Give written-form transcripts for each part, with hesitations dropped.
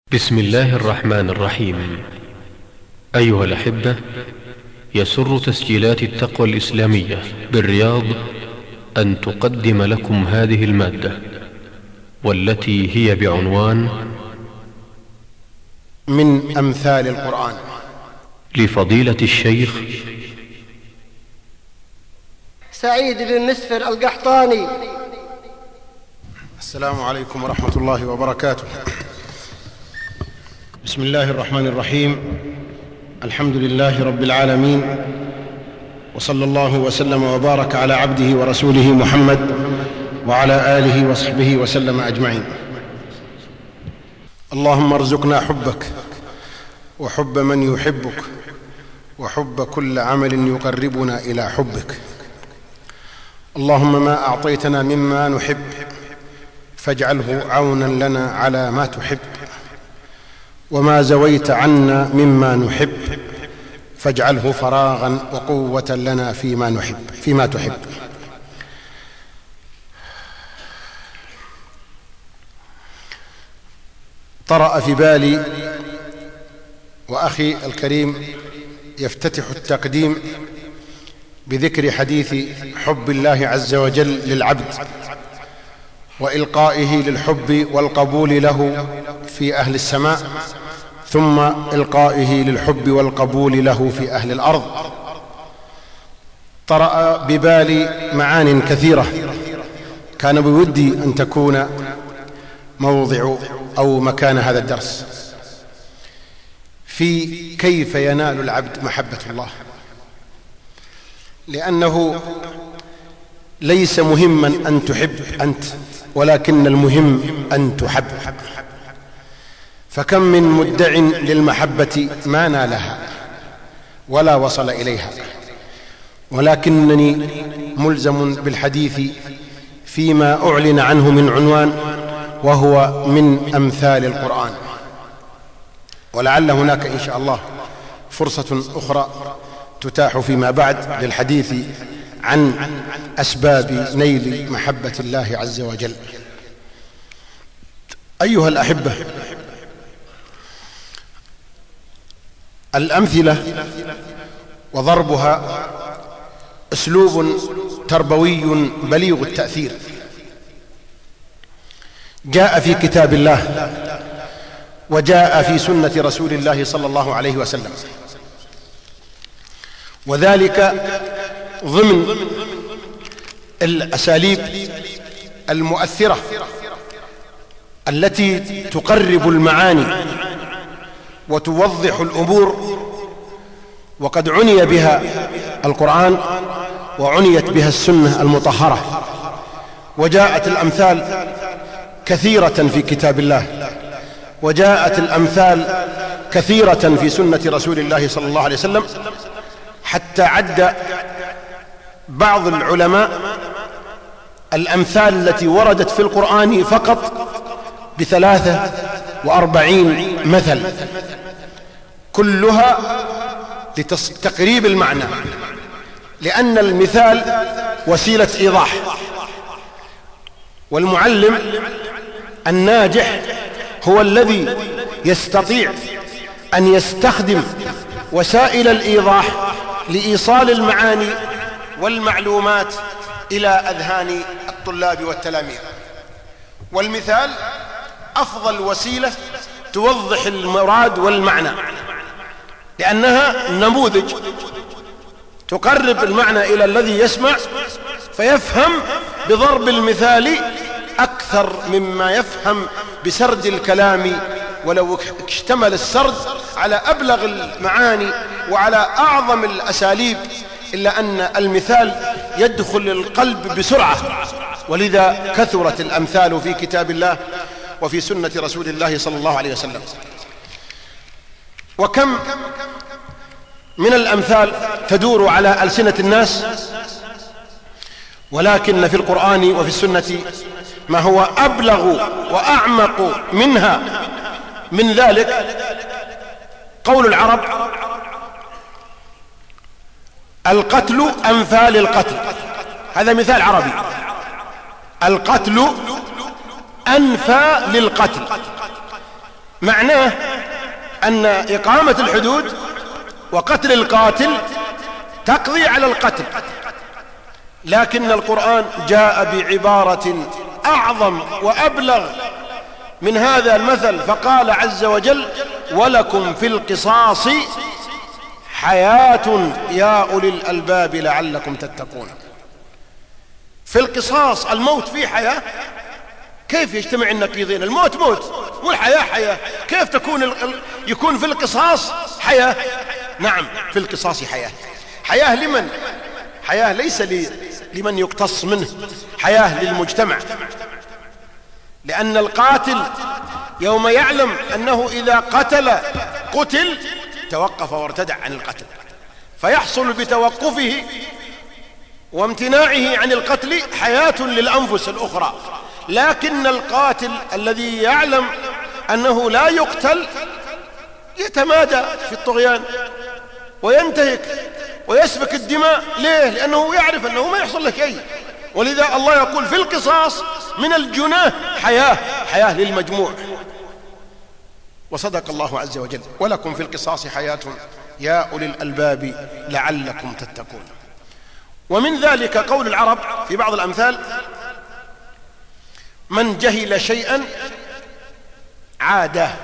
بسم الله الرحمن الرحيم. أيها الأحبة، يسر تسجيلات التقوى الإسلامية بالرياض أن تقدم لكم هذه المادة، والتي هي بعنوان من أمثال القرآن، لفضيلة الشيخ سعيد بن مسفر القحطاني. السلام عليكم ورحمة الله وبركاته. بسم الله الرحمن الرحيم. الحمد لله رب العالمين، وصلى الله وسلم وبارك على عبده ورسوله محمد وعلى آله وصحبه وسلم أجمعين. اللهم ارزقنا حبك وحب من يحبك وحب كل عمل يقربنا إلى حبك. اللهم ما أعطيتنا مما نحب فاجعله عونا لنا على ما تحب، وما زويت عنا مما نحب فاجعله فراغا وقوة لنا فيما تحب. طرأ في بالي وأخي الكريم يفتتح التقديم بذكر حديث حب الله عز وجل للعبد وإلقائه للحب والقبول له في أهل السماء، ثم إلقائه للحب والقبول له في أهل الأرض. طرأ ببالي معان كثيرة كان بودي أن تكون موضع أو مكان هذا الدرس، في كيف ينال العبد محبة الله، لأنه ليس مهما أن تحب أنت، ولكن المهم أن تحب. فكم من مدع للمحبة ما نالها ولا وصل إليها، ولكنني ملزم بالحديث فيما أعلن عنه من عنوان، وهو من أمثال القرآن. ولعل هناك إن شاء الله فرصة أخرى تتاح فيما بعد للحديث عن أسباب نيل محبة الله عز وجل. أيها الأحبة، الأمثلة وضربها أسلوب تربوي بليغ التأثير، جاء في كتاب الله وجاء في سنة رسول الله صلى الله عليه وسلم، وذلك ضمن الأساليب المؤثرة التي تقرب المعاني وتوضح الأمور، وقد عني بها القرآن وعنيت بها السنة المطهرة، وجاءت الأمثال كثيرة في كتاب الله، وجاءت الأمثال كثيرة في سنة رسول الله صلى الله عليه وسلم، حتى عد بعض العلماء الأمثال التي وردت في القرآن فقط ب43 مثل، كلها لتقريب المعنى، لأن المثال وسيلة إيضاح، والمعلم الناجح هو الذي يستطيع أن يستخدم وسائل الإيضاح لإيصال المعاني والمعلومات إلى أذهان الطلاب والتلاميذ. والمثال أفضل وسيلة توضح المراد والمعنى، لأنها نموذج تقرب المعنى إلى الذي يسمع، فيفهم بضرب المثال أكثر مما يفهم بسرد الكلام، ولو اشتمل السرد على أبلغ المعاني وعلى أعظم الأساليب، إلا أن المثال يدخل القلب بسرعة. ولذا كثرت الأمثال في كتاب الله وفي سنة رسول الله صلى الله عليه وسلم. وكم من الأمثال تدور على ألسنة الناس، ولكن في القرآن وفي السنة ما هو أبلغ وأعمق منها. من ذلك قول العرب: القتل أمثال القتل. هذا مثال عربي، القتل أنفى للقتل. معناه أن إقامة الحدود وقتل القاتل تقضي على القتل، لكن القرآن جاء بعبارة أعظم وأبلغ من هذا المثل، فقال عز وجل: ولكم في القصاص حياة يا أولي الألباب لعلكم تتقون. في القصاص الموت فيه حياة، كيف يجتمع النقيضين؟ الموت موت والحياة حياة، كيف يكون في القصاص حياة؟ نعم، في القصاص حياة. حياة لمن؟ حياة ليس لمن يقتص منه، حياة للمجتمع، لأن القاتل يوم يعلم أنه إذا قتل توقف وارتدع عن القتل، فيحصل بتوقفه وامتناعه عن القتل حياة للأنفس الأخرى. لكن القاتل الذي يعلم أنه لا يقتل يتمادى في الطغيان وينتهك ويسفك الدماء. ليه؟ لأنه يعرف أنه ما يحصل له شيء. ولذا الله يقول: في القصاص من الجناه حياة للمجموع. وصدق الله عز وجل: ولكم في القصاص حياة يا أولي الألباب لعلكم تتقون. ومن ذلك قول العرب في بعض الأمثال: من جهل شيئا عاده.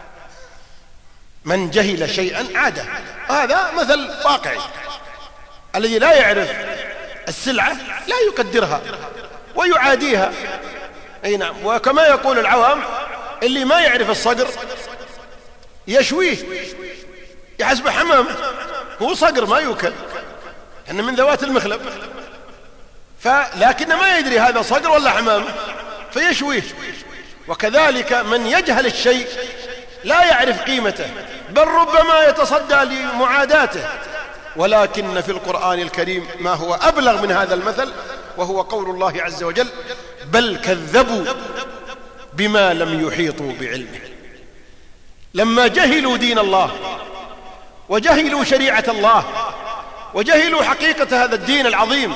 من جهل شيئا عاده، هذا مثل واقعي. الذي لا يعرف السلعة لا يقدرها ويعاديها. أي نعم. وكما يقول العوام: اللي ما يعرف الصقر يشويه، يحسب حمام، هو صقر ما يوكل، لأنه من ذوات المخلب، لكن ما يدري هذا صقر ولا حمام فيشويه. وكذلك من يجهل الشيء لا يعرف قيمته، بل ربما يتصدى لمعاداته. ولكن في القرآن الكريم ما هو أبلغ من هذا المثل، وهو قول الله عز وجل: بل كذبوا بما لم يحيطوا بعلمه. لما جهلوا دين الله وجهلوا شريعة الله وجهلوا حقيقة هذا الدين العظيم،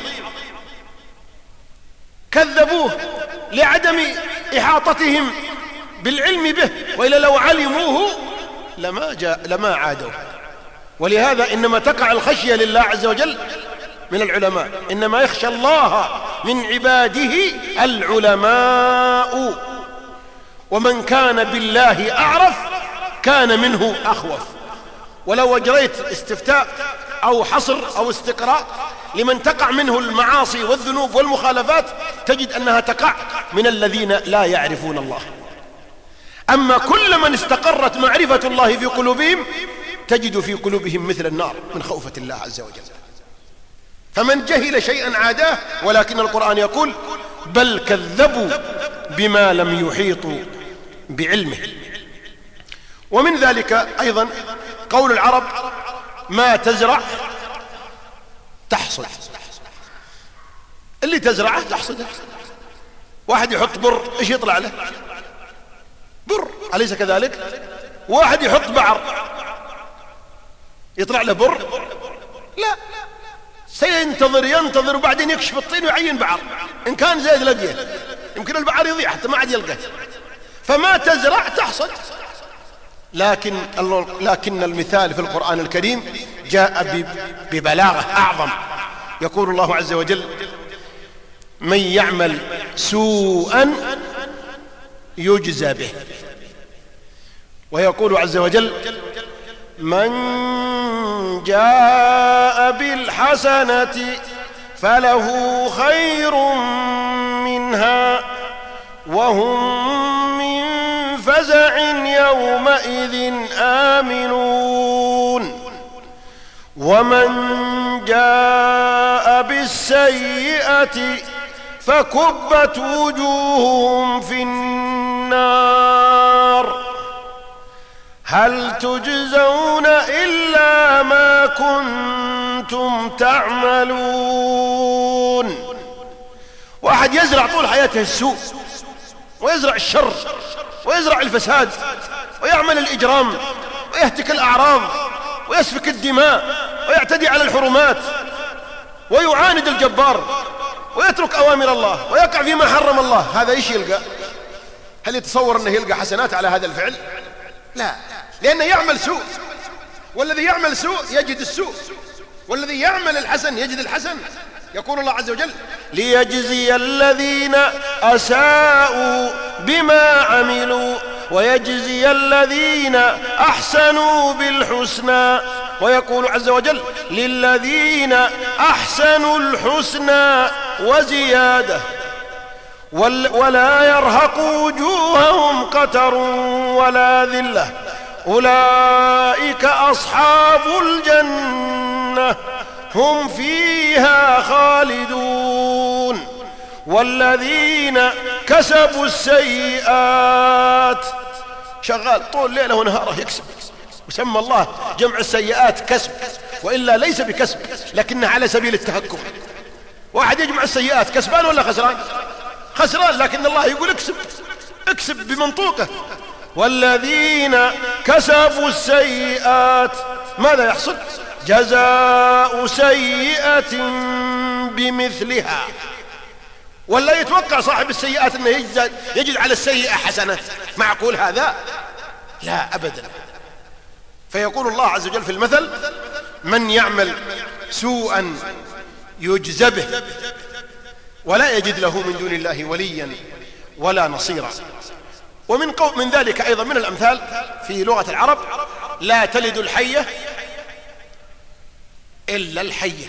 كذبوه لعدم إحاطتهم بالعلم به، وإلا لو علموه لما عادوا. ولهذا إنما تقع الخشية لله عز وجل من العلماء، إنما يخشى الله من عباده العلماء، ومن كان بالله أعرف كان منه أخوف. ولو أجريت استفتاء أو حصر أو استقراء لمن تقع منه المعاصي والذنوب والمخالفات، تجد أنها تقع من الذين لا يعرفون الله. أما كل من استقرت معرفة الله في قلوبهم تجد في قلوبهم مثل النار من خوفة الله عز وجل. فمن جهل شيئا عاداه، ولكن القرآن يقول: بل كذبوا بما لم يحيطوا بعلمه. ومن ذلك أيضا قول العرب: ما تزرع تحصد. اللي تزرعه تحصده. واحد يحط بر، ايش يطلع له؟ بر، أليس كذلك؟ واحد يحط بعر يطلع له بر؟ لا، سينتظر وبعدين يكشف الطين ويعين بعر، إن كان زيد لقيه، يمكن البعر يضيع حتى ما عاد يلقاه. فما تزرع تحصد. لكن المثال في القرآن الكريم جاء ببلاغة أعظم. يقول الله عز وجل: من يعمل سوءا يجزى به. ويقول عز وجل: من جاء بالحسنة فله خير منها وهم من فزع يومئذ آمنون. ومن جاء بالسيئة فكبت وجوههم في النار هل تجزون إلا ما كنتم تعملون. واحد يزرع طول حياته السوء ويزرع الشر ويزرع الفساد ويعمل الإجرام ويهتك الأعراض ويسفك الدماء ويعتدي على الحرمات ويعاند الجبار ويترك أوامر الله ويقع فيما حرم الله. هذا إيش يلقى؟ هل يتصور أنه يلقى حسنات على هذا الفعل؟ لا، لأنه يعمل سوء، والذي يعمل سوء يجد السوء، والذي يعمل الحسن يجد الحسن. يقول الله عز وجل: ليجزي الذين أساءوا بما عملوا ويجزي الذين أحسنوا بالحسنى. ويقول عز وجل: للذين أحسنوا الحسنى وزيادة ولا يرهق وجوههم قتر ولا ذلة أولئك أصحاب الجنة هم فيها خالدون. والذين كسبوا السيئات، شغال طول ليله ونهاره يكسب، وسمى الله جمع السيئات كسب، وإلا ليس بكسب لكنه على سبيل التهكم. واحد يجمع السيئات كسبان ولا خسران؟ خسران، لكن الله يقول اكسب، اكسب بمنطوقه. والذين كسبوا السيئات ماذا يحصل؟ جزاء سيئة بمثلها. ولا يتوقع صاحب السيئات انه يجد على السيئة حسنة؟ معقول هذا؟ لا أبدا. فيقول الله عز وجل في المثل: من يعمل سوءا يجز به ولا يجد له من دون الله وليا ولا نصيرا. ومن ذلك أيضا من الأمثال في لغة العرب: لا تلد الحية إلا الحية.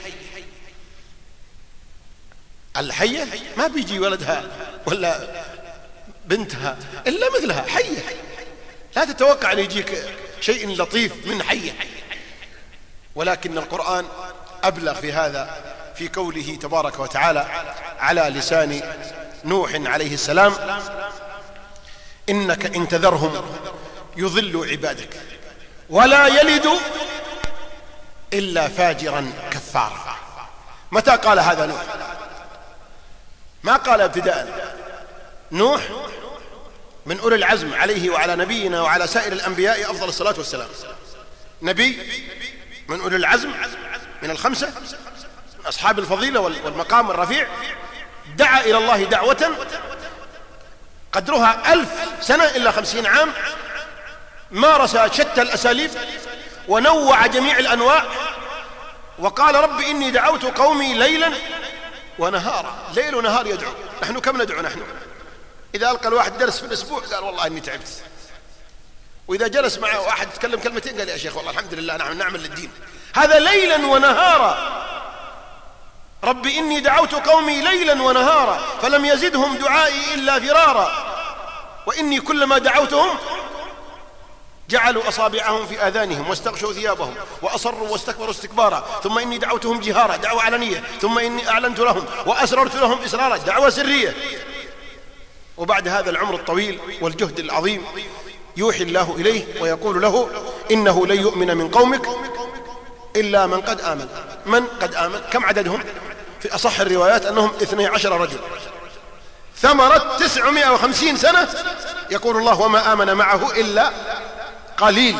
الحية ما بيجي ولدها ولا بنتها إلا مثلها حية. لا تتوقع أن يجيك شيء لطيف من حية. ولكن القرآن أبلغ في هذا في قوله تبارك وتعالى على لسان نوح عليه السلام: إنك إن تذرهم يضلوا عبادك ولا يلدوا إلا فاجرا كفارا. متى قال هذا نوح؟ ما قال ابتداء. نوح من أولي العزم عليه وعلى نبينا وعلى سائر الأنبياء أفضل الصلاة والسلام، نبي من أولي العزم من الخمسة، من أصحاب الفضيلة والمقام الرفيع، دعا إلى الله دعوة قدرها 1000 سنة إلا 50 عام، مارس شتى الأساليب ونوع جميع الأنواع، وقال: رب إني دعوت قومي ليلا ونهارا. ليل ونهار يدعو. نحن كم ندعو؟ نحن إذا ألقى الواحد درس في الأسبوع قال: والله إني تعبت. وإذا جلس معه واحد تكلم كلمتين قال: يا شيخ والله الحمد لله نحن نعمل للدين. هذا ليلا ونهارا. رب إني دعوت قومي ليلا ونهارا فلم يزدهم دعائي إلا فرارا وإني كلما دعوتهم جعلوا أصابعهم في آذانهم واستغشوا ثيابهم وأصروا واستكبروا استكبارا ثم إني دعوتهم جهارا دعوة علنية ثم إني أعلنت لهم وأسررت لهم إسرارا دعوة سرية. وبعد هذا العمر الطويل والجهد العظيم يوحي الله إليه ويقول له: إنه لن يؤمن من قومك إلا من قد آمن. من قد آمن؟ كم عددهم؟ في أصح الروايات أنهم 12 رجل، ثمرة 950 سنة. يقول الله: وما آمن معه إلا قليل.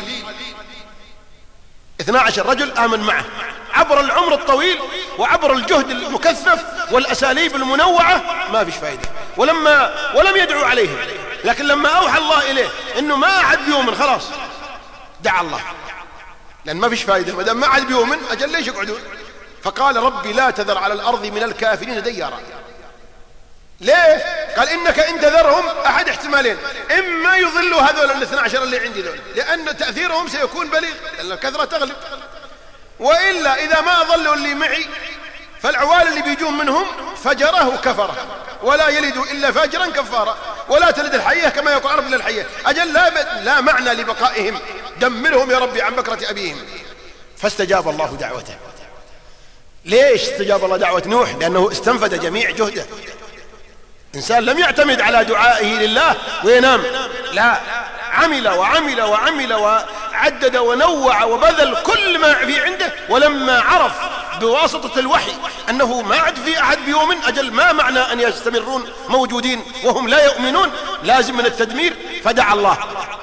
12 رجل آمن معه عبر العمر الطويل وعبر الجهد المكثف والأساليب المنوعة. ما فيش فائدة. ولم يدعو عليهم، لكن لما أوحى الله إليه إنه ما أحد بيؤمن خلاص دعا الله، لأن ما فيش فائدة ما دام ما أحد بيؤمن. أجل ليش يقعدون؟ فقال: ربي لا تذر على الأرض من الكافرين ديارا. ليه؟ قال: إنك إن تذرهم أحد احتمالين: إما يضلوا هذول 12 اللي عندي ذول لأن تأثيرهم سيكون بليغ لأن الكثرة تغلب، وإلا إذا ما ظلوا اللي معي فالعوال اللي بيجون منهم فجره وكفره ولا يلدوا إلا فاجرا كفارا ولا تلد الحية كما يقول العرب للحية. أجل لا معنى لبقائهم، دمرهم يا ربي عن بكرة أبيهم. فاستجاب الله دعوته. ليش استجاب الله دعوة نوح؟ لأنه استنفذ جميع جهده. إنسان لم يعتمد على دعائه لله وينام، لا، عمل وعمل وعمل وعدد ونوع وبذل كل ما في عنده. ولما عرف بواسطة الوحي أنه ما عاد في أحد بيؤمن، أجل ما معنى أن يستمرون موجودين وهم لا يؤمنون، لازم من التدمير. فدعا الله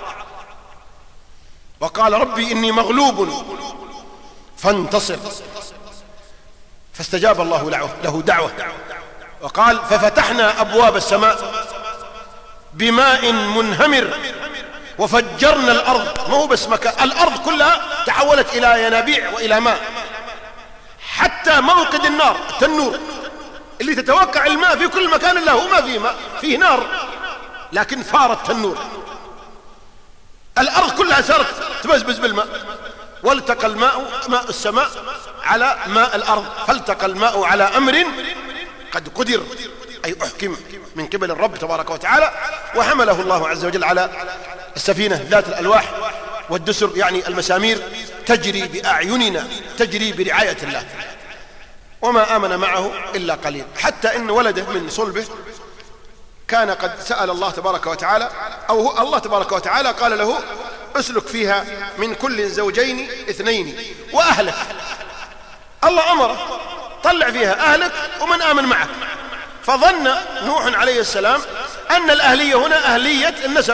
وقال: ربي إني مغلوب فانتصر. فاستجاب الله له دعوة وقال: ففتحنا أبواب السماء بماء منهمر وفجرنا الأرض، ما هو بس مكان، الأرض كلها تحولت إلى ينابيع وإلى ماء، حتى موقد النار التنور اللي تتوقع الماء في كل مكان إلا هو ما فيه ماء، فيه نار لكن فار التنور. الأرض كلها صارت تبزبز بالماء. والتقى الماء، ماء السماء على ماء الأرض، فالتقى الماء على أمر قد قدر، أي أحكم من قبل الرب تبارك وتعالى، وحمله الله عز وجل على السفينة ذات الألواح والدسر، يعني المسامير، تجري بأعيننا، تجري برعاية الله، وما آمن معه إلا قليل، حتى إن ولده من صلبه كان قد سأل الله تبارك وتعالى، أو الله تبارك وتعالى قال له اسلك فيها من كل زوجين اثنين وأهلك. الله أمره طلع فيها أهلك ومن آمن معك، فظن نوح عليه السلام أن الأهلية هنا أهلية النسب،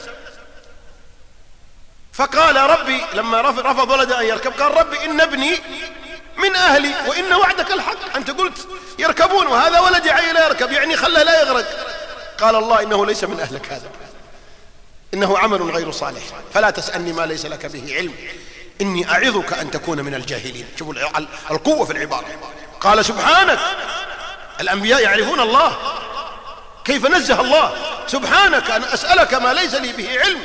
فقال ربي لما رفض ولده أن يركب، قال ربي إن ابني من أهلي وإن وعدك الحق، أنت قلت يركبون وهذا ولدي عي لا يركب، يعني خله لا يغرق. قال الله إنه ليس من أهلك هذا، إنه عمل غير صالح، فلا تسألني ما ليس لك به علم، إني أعظك أن تكون من الجاهلين. شوفوا القوة في العبارة. قال سبحانك، الأنبياء يعرفون الله، كيف نزه الله، سبحانك أن أسألك ما ليس لي به علم،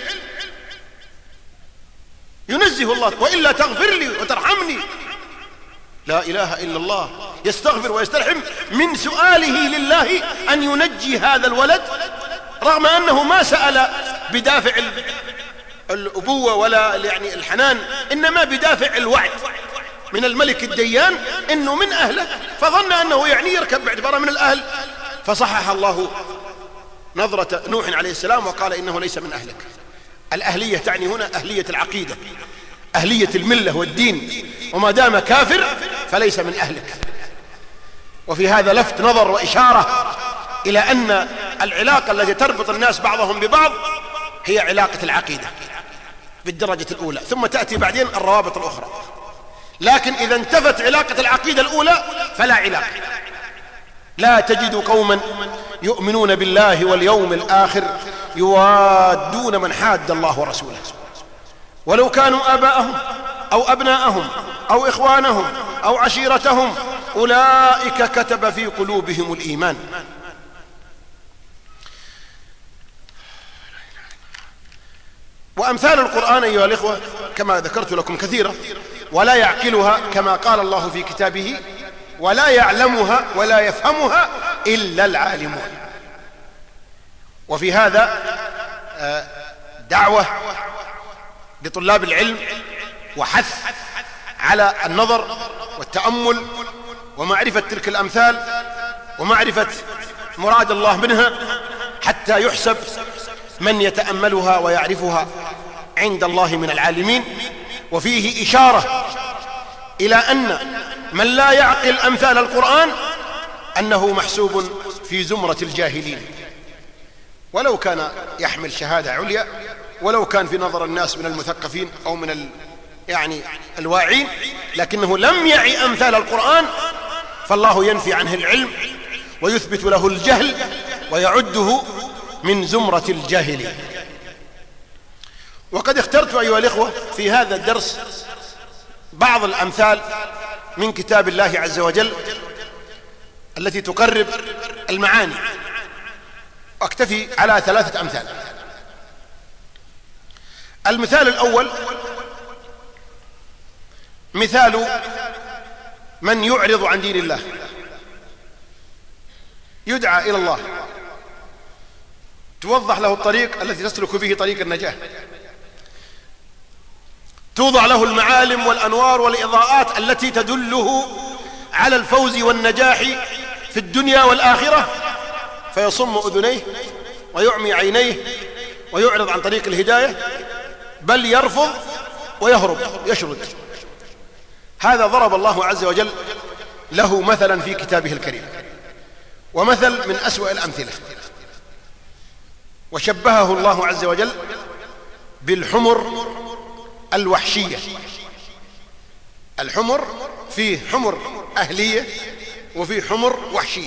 ينزه الله، وإلا تغفر لي وترحمني. لا إله إلا الله، يستغفر ويسترحم من سؤاله لله أن ينجي هذا الولد، رغم أنه ما سأل بدافع الأبوة ولا يعني الحنان، إنما بدافع الوعد من الملك الديان إنه من أهله، فظن أنه يعني يركب باعتباره من الأهل، فصحح الله نظرة نوح عليه السلام وقال إنه ليس من أهلك. الأهلية تعني هنا أهلية العقيدة، أهلية الملة والدين، وما دام كافر فليس من أهلك. وفي هذا لفت نظر وإشارة إلى أن العلاقة التي تربط الناس بعضهم ببعض هي علاقة العقيدة بالدرجة الأولى، ثم تأتي بعدين الروابط الأخرى. لكن إذا انتفت علاقة العقيدة الأولى فلا علاقة. لا تجد قوما يؤمنون بالله واليوم الآخر يوادون من حاد الله ورسوله ولو كانوا آباءهم أو أبناءهم أو إخوانهم أو عشيرتهم أولئك كتب في قلوبهم الإيمان. وأمثال القرآن أيها الإخوة كما ذكرت لكم كثيرة، ولا يعقلها كما قال الله في كتابه، ولا يعلمها ولا يفهمها إلا العالمون. وفي هذا دعوة لطلاب العلم وحث على النظر والتأمل ومعرفة تلك الأمثال ومعرفة مراد الله منها، حتى يحسب من يتأملها ويعرفها عند الله من العالمين. وفيه إشارة إلى أن من لا يعقل أمثال القرآن أنه محسوب في زمرة الجاهلين، ولو كان يحمل شهادة عليا، ولو كان في نظر الناس من المثقفين أو من يعني الواعين، لكنه لم يعي أمثال القرآن، فالله ينفي عنه العلم ويثبت له الجهل ويعده من زمرة الجاهلين. وقد اخترت أيها الإخوة في هذا الدرس بعض الأمثال من كتاب الله عز وجل التي تقرب المعاني، واكتفي على 3 أمثال. المثال الأول مثال من يعرض عن دين الله، يدعى إلى الله، توضح له الطريق الذي تسلك به طريق النجاة، توضع له المعالم والأنوار والإضاءات التي تدله على الفوز والنجاح في الدنيا والآخرة، فيصم أذنيه ويعمي عينيه ويعرض عن طريق الهداية، بل يرفض ويهرب يشرد. هذا ضرب الله عز وجل له مثلا في كتابه الكريم، ومثل من أسوأ الأمثلة، وشبهه الله عز وجل بالحمر الوحشية. الحمر فيه حمر أهلية وفيه حمر وحشية،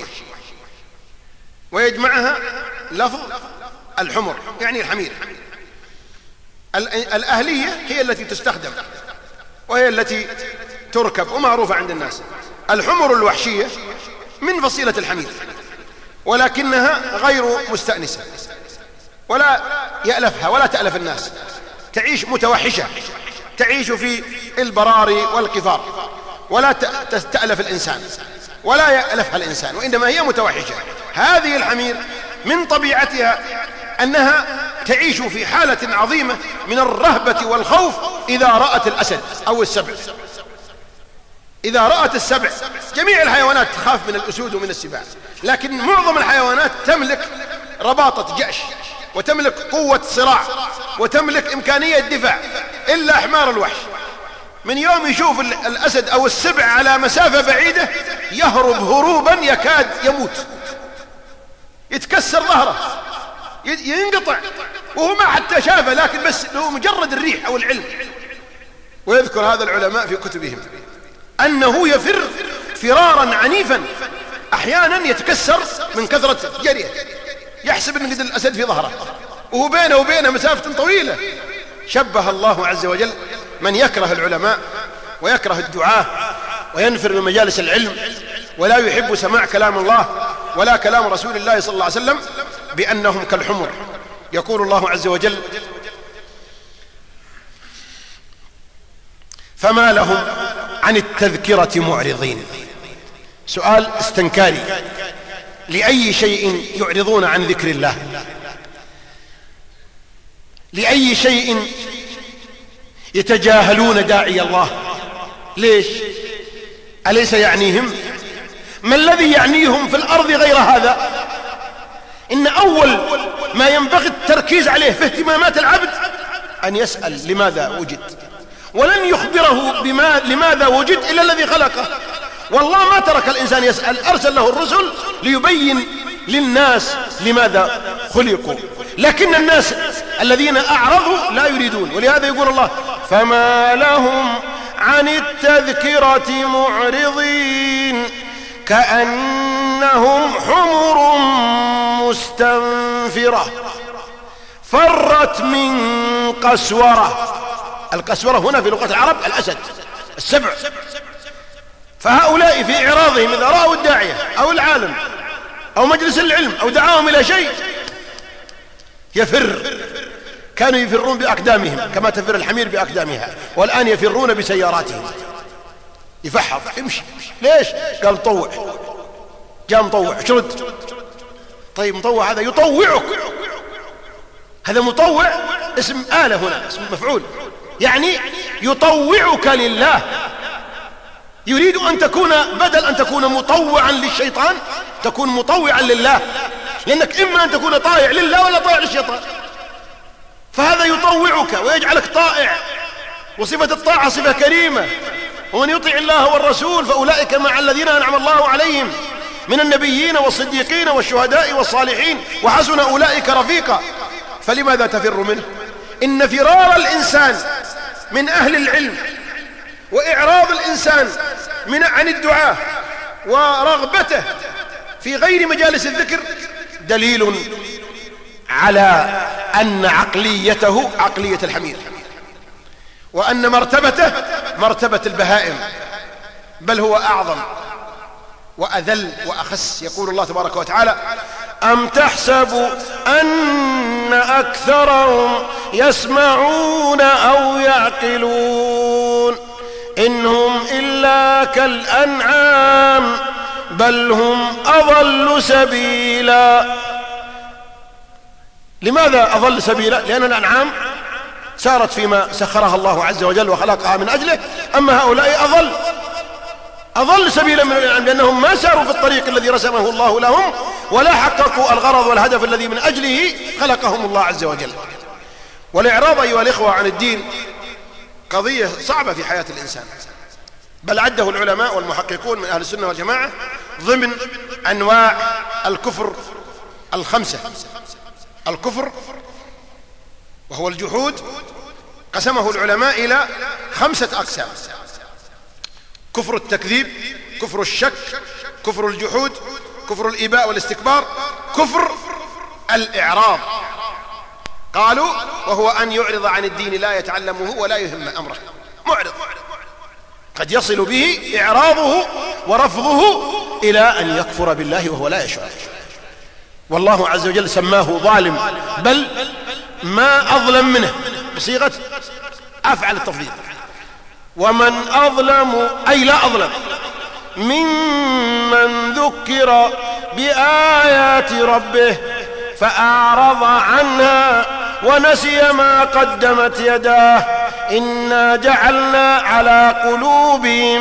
ويجمعها لفظ الحمر يعني الحمير. الأهلية هي التي تستخدم وهي التي تركب ومعروفة عند الناس. الحمر الوحشية من فصيلة الحمير، ولكنها غير مستأنسة ولا يألفها ولا تألف الناس، تعيش متوحشة، تعيش في البراري والقفار، ولا تألف الإنسان ولا يألفها الإنسان، وإنما هي متوحشة. هذه الحمير من طبيعتها أنها تعيش في حالة عظيمة من الرهبة والخوف إذا رأت الأسد أو السبع. إذا رأت السبع، جميع الحيوانات تخاف من الأسود ومن السباع، لكن معظم الحيوانات تملك رباطة جأش وتملك قوة صراع وتملك إمكانية دفاع، إلا حمار الوحش من يوم يشوف الأسد أو السبع على مسافة بعيدة يهرب هروبا يكاد يموت، يتكسر ظهره، ينقطع وهو ما حتى شافه، لكن بس له مجرد الريح أو العلم. ويذكر هذا العلماء في كتبهم أنه يفر فرارا عنيفا، أحيانا يتكسر من كثرة جريه، يحسب أن قد الأسد في ظهره وهو بينه وبينه مسافة طويلة. شبه الله عز وجل من يكره العلماء ويكره الدعاة وينفر من مجالس العلم ولا يحب سماع كلام الله ولا كلام رسول الله صلى الله عليه وسلم بأنهم كالحمر. يقول الله عز وجل: فما لهم عن التذكرة معرضين. سؤال استنكاري: لأي شيء يعرضون عن ذكر الله؟ لأي شيء يتجاهلون داعي الله؟ ليش؟ أليس يعنيهم؟ ما الذي يعنيهم في الأرض غير هذا؟ إن أول ما ينبغي التركيز عليه في اهتمامات العبد أن يسأل لماذا وجد، ولن يخبره لماذا وجد إلا الذي خلقه. والله ما ترك الإنسان يسأل، أرسل له الرسل ليبين للناس لماذا خلقوا، لكن الناس الذين أعرضوا لا يريدون. ولهذا يقول الله: فما لهم عن التذكرة معرضين كأنهم حمر مستنفرة فرت من قسورة. القسورة هنا في لغة العرب الأسد، السبع. فهؤلاء في إعراضهم إذا رأوا الداعية أو العالم أو مجلس العلم أو دعاهم إلى شيء يفر. كانوا يفرون بأقدامهم كما تفر الحمير بأقدامها، والآن يفرون بسياراتهم. يفحط يمشي. ليش؟ قال مطوع، جاء مطوع شرد. طيب مطوع هذا يطوعك، هذا مطوع اسم آلة هنا، اسم مفعول، يعني يطوعك لله. يريد أن تكون بدل أن تكون مطوعا للشيطان تكون مطوعا لله، لأنك إما أن تكون طائع لله ولا طائع للشيطان. فهذا يطوعك ويجعلك طائع، وصفة الطاعة صفة كريمة. ومن يطع الله والرسول فأولئك مع الذين أنعم الله عليهم من النبيين والصديقين والشهداء والصالحين وحسن أولئك رفيقا. فلماذا تفر منه؟ إن فرار الإنسان من أهل العلم وإعراض الإنسان عن الدعاء ورغبته في غير مجالس الذكر دليل على أن عقليته عقلية الحمير، وأن مرتبته مرتبة البهائم، بل هو أعظم وأذل وأخس. يقول الله تبارك وتعالى: أم تحسب أن أكثرهم يسمعون أو يعقلون إنهم إلا كالأنعام بل هم أضل سبيلا. لماذا أضل سبيلا؟ لأن الأنعام سارت فيما سخرها الله عز وجل وخلقها من أجله، أما هؤلاء أضل سبيلا من الأنعام، لأنهم ما ساروا في الطريق الذي رسمه الله لهم ولا حققوا الغرض والهدف الذي من أجله خلقهم الله عز وجل. والإعراض أيها الإخوة عن الدين قضية صعبة في حياة الإنسان، بل عده العلماء والمحققون من أهل السنة والجماعة ضمن أنواع الكفر الخمسة. الكفر وهو الجحود قسمه العلماء إلى 5 أقسام: كفر التكذيب، كفر الشك، كفر الجحود، كفر الإباء والاستكبار، كفر الإعراض. قالوا وهو أن يعرض عن الدين لا يتعلمه ولا يهم أمره. معرض قد يصل به إعراضه ورفضه إلى أن يكفر بالله وهو لا يشعر. والله عز وجل سماه ظالم، بل ما أظلم منه بصيغة أفعل التفضيل. ومن أظلم أي لا أظلم ممن ذكر بآيات ربه فأعرض عنها ونسي ما قدمت يداه إنا جعلنا على قلوبهم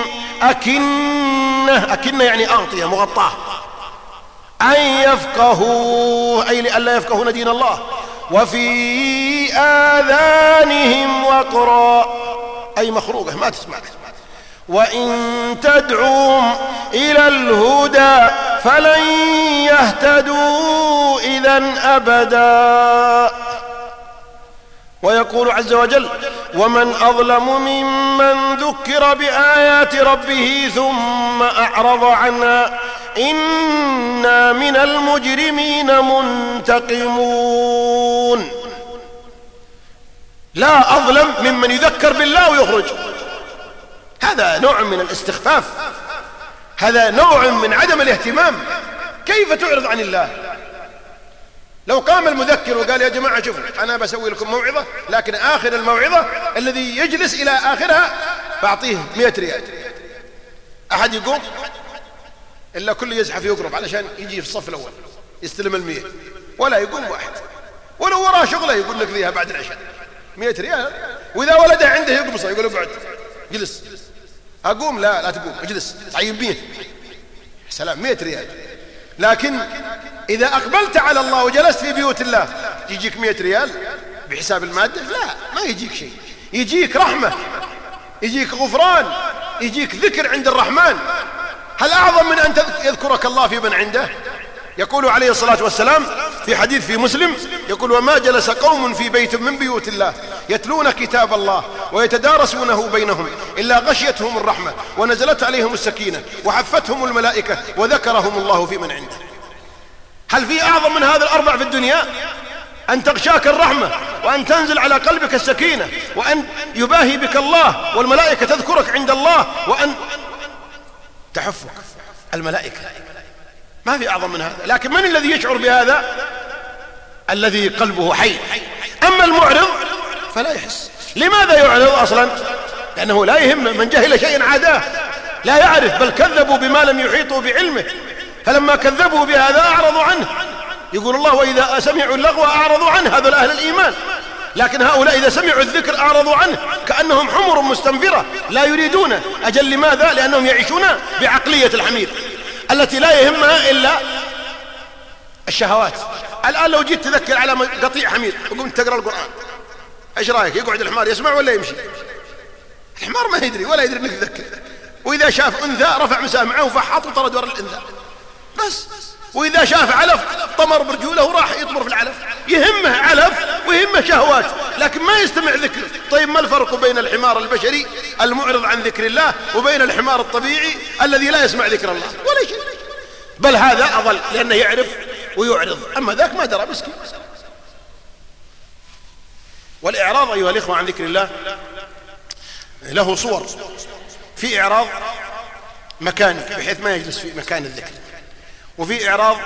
أكنة يعني أغطية مغطاة أن يفقهوا أي لئلا يفقهون دين الله، وفي آذانهم وقرا أي مخروقة ما تسمع، وإن تدعوهم إلى الهدى فلن يهتدوا إذن أبدا. ويقول عز وجل ومن أظلم ممن ذكر بآيات ربه ثم أعرض عنها إنا من المجرمين منتقمون. لا أظلم ممن يذكر بالله ويخرج، هذا نوع من الاستخفاف، هذا نوع من عدم الاهتمام. كيف تعرض عن الله؟ لو قام المذكر وقال يا جماعة شوفوا أنا بسوي لكم موعظة، لكن آخر الموعظة الذي يجلس إلى آخرها بعطيه 100 ريال، أحد يقوم إلا كل يزحف يقرب علشان يجي في الصف الأول يستلم 100، ولا يقوم واحد، ولو وراه شغله يقول لك ذيها بعد العشاء 100 ريال. وإذا ولده عنده يقبصه يقول اقعد جلس، أقوم لا تقوم اجلس تعين 100 سلام 100 ريال. لكن إذا أقبلت على الله وجلست في بيوت الله يجيك 100 ريال بحساب المادة؟ لا، ما يجيك شيء، يجيك رحمة، يجيك غفران، يجيك ذكر عند الرحمن. هل أعظم من أن يذكرك الله في من عنده؟ يقول عليه الصلاة والسلام في حديث في مسلم يقول وما جلس قوم في بيت من بيوت الله يتلون كتاب الله ويتدارسونه بينهم إلا غشيتهم الرحمة ونزلت عليهم السكينة وحفتهم الملائكة وذكرهم الله في من عنده. هل في أعظم من هذا الأربع في الدنيا؟ أن تغشاك الرحمة، وأن تنزل على قلبك السكينة، وأن يباهي بك الله والملائكة تذكرك عند الله، وأن تحفك الملائكة. ما في أعظم من هذا. لكن من الذي يشعر بهذا؟ الذي قلبه حي. أما المعرض فلا يحس. لماذا يعرض أصلا؟ لأنه لا يهم، من جهل شيئا عاداه، لا يعرف، بل كذبوا بما لم يحيطوا بعلمه، فلما كذبوا بهذا أعرضوا عنه. يقول الله وإذا سمعوا اللغو أعرضوا عنه، هذا أهل الإيمان. لكن هؤلاء إذا سمعوا الذكر أعرضوا عنه كأنهم حمر مستنفرة لا يريدون. أجل لماذا؟ لأنهم يعيشون بعقلية الحمير التي لا يهمها إلا الشهوات. الآن لو جيت تذكر على قطيع حمير وقمت تقرأ القرآن، ايش رايك؟ يقعد الحمار يسمع ولا يمشي؟ الحمار ما يدري ولا يدري انك تذكر. واذا شاف انثى رفع مسامعه وفحط وطرد وراء الانثى بس. واذا شاف علف طمر برجوله وراح يطمر في العلف. يهمه علف ويهمه شهوات، لكن ما يستمع ذكر. طيب ما الفرق بين الحمار البشري المعرض عن ذكر الله وبين الحمار الطبيعي الذي لا يسمع ذكر الله؟ ولا شيء، بل هذا أضل لأنه يعرف ويعرض، أما ذاك ما درى مسكين. والإعراض أيها الإخوة عن ذكر الله له صور. في إعراض مكاني بحيث ما يجلس في مكان الذكر، وفي إعراض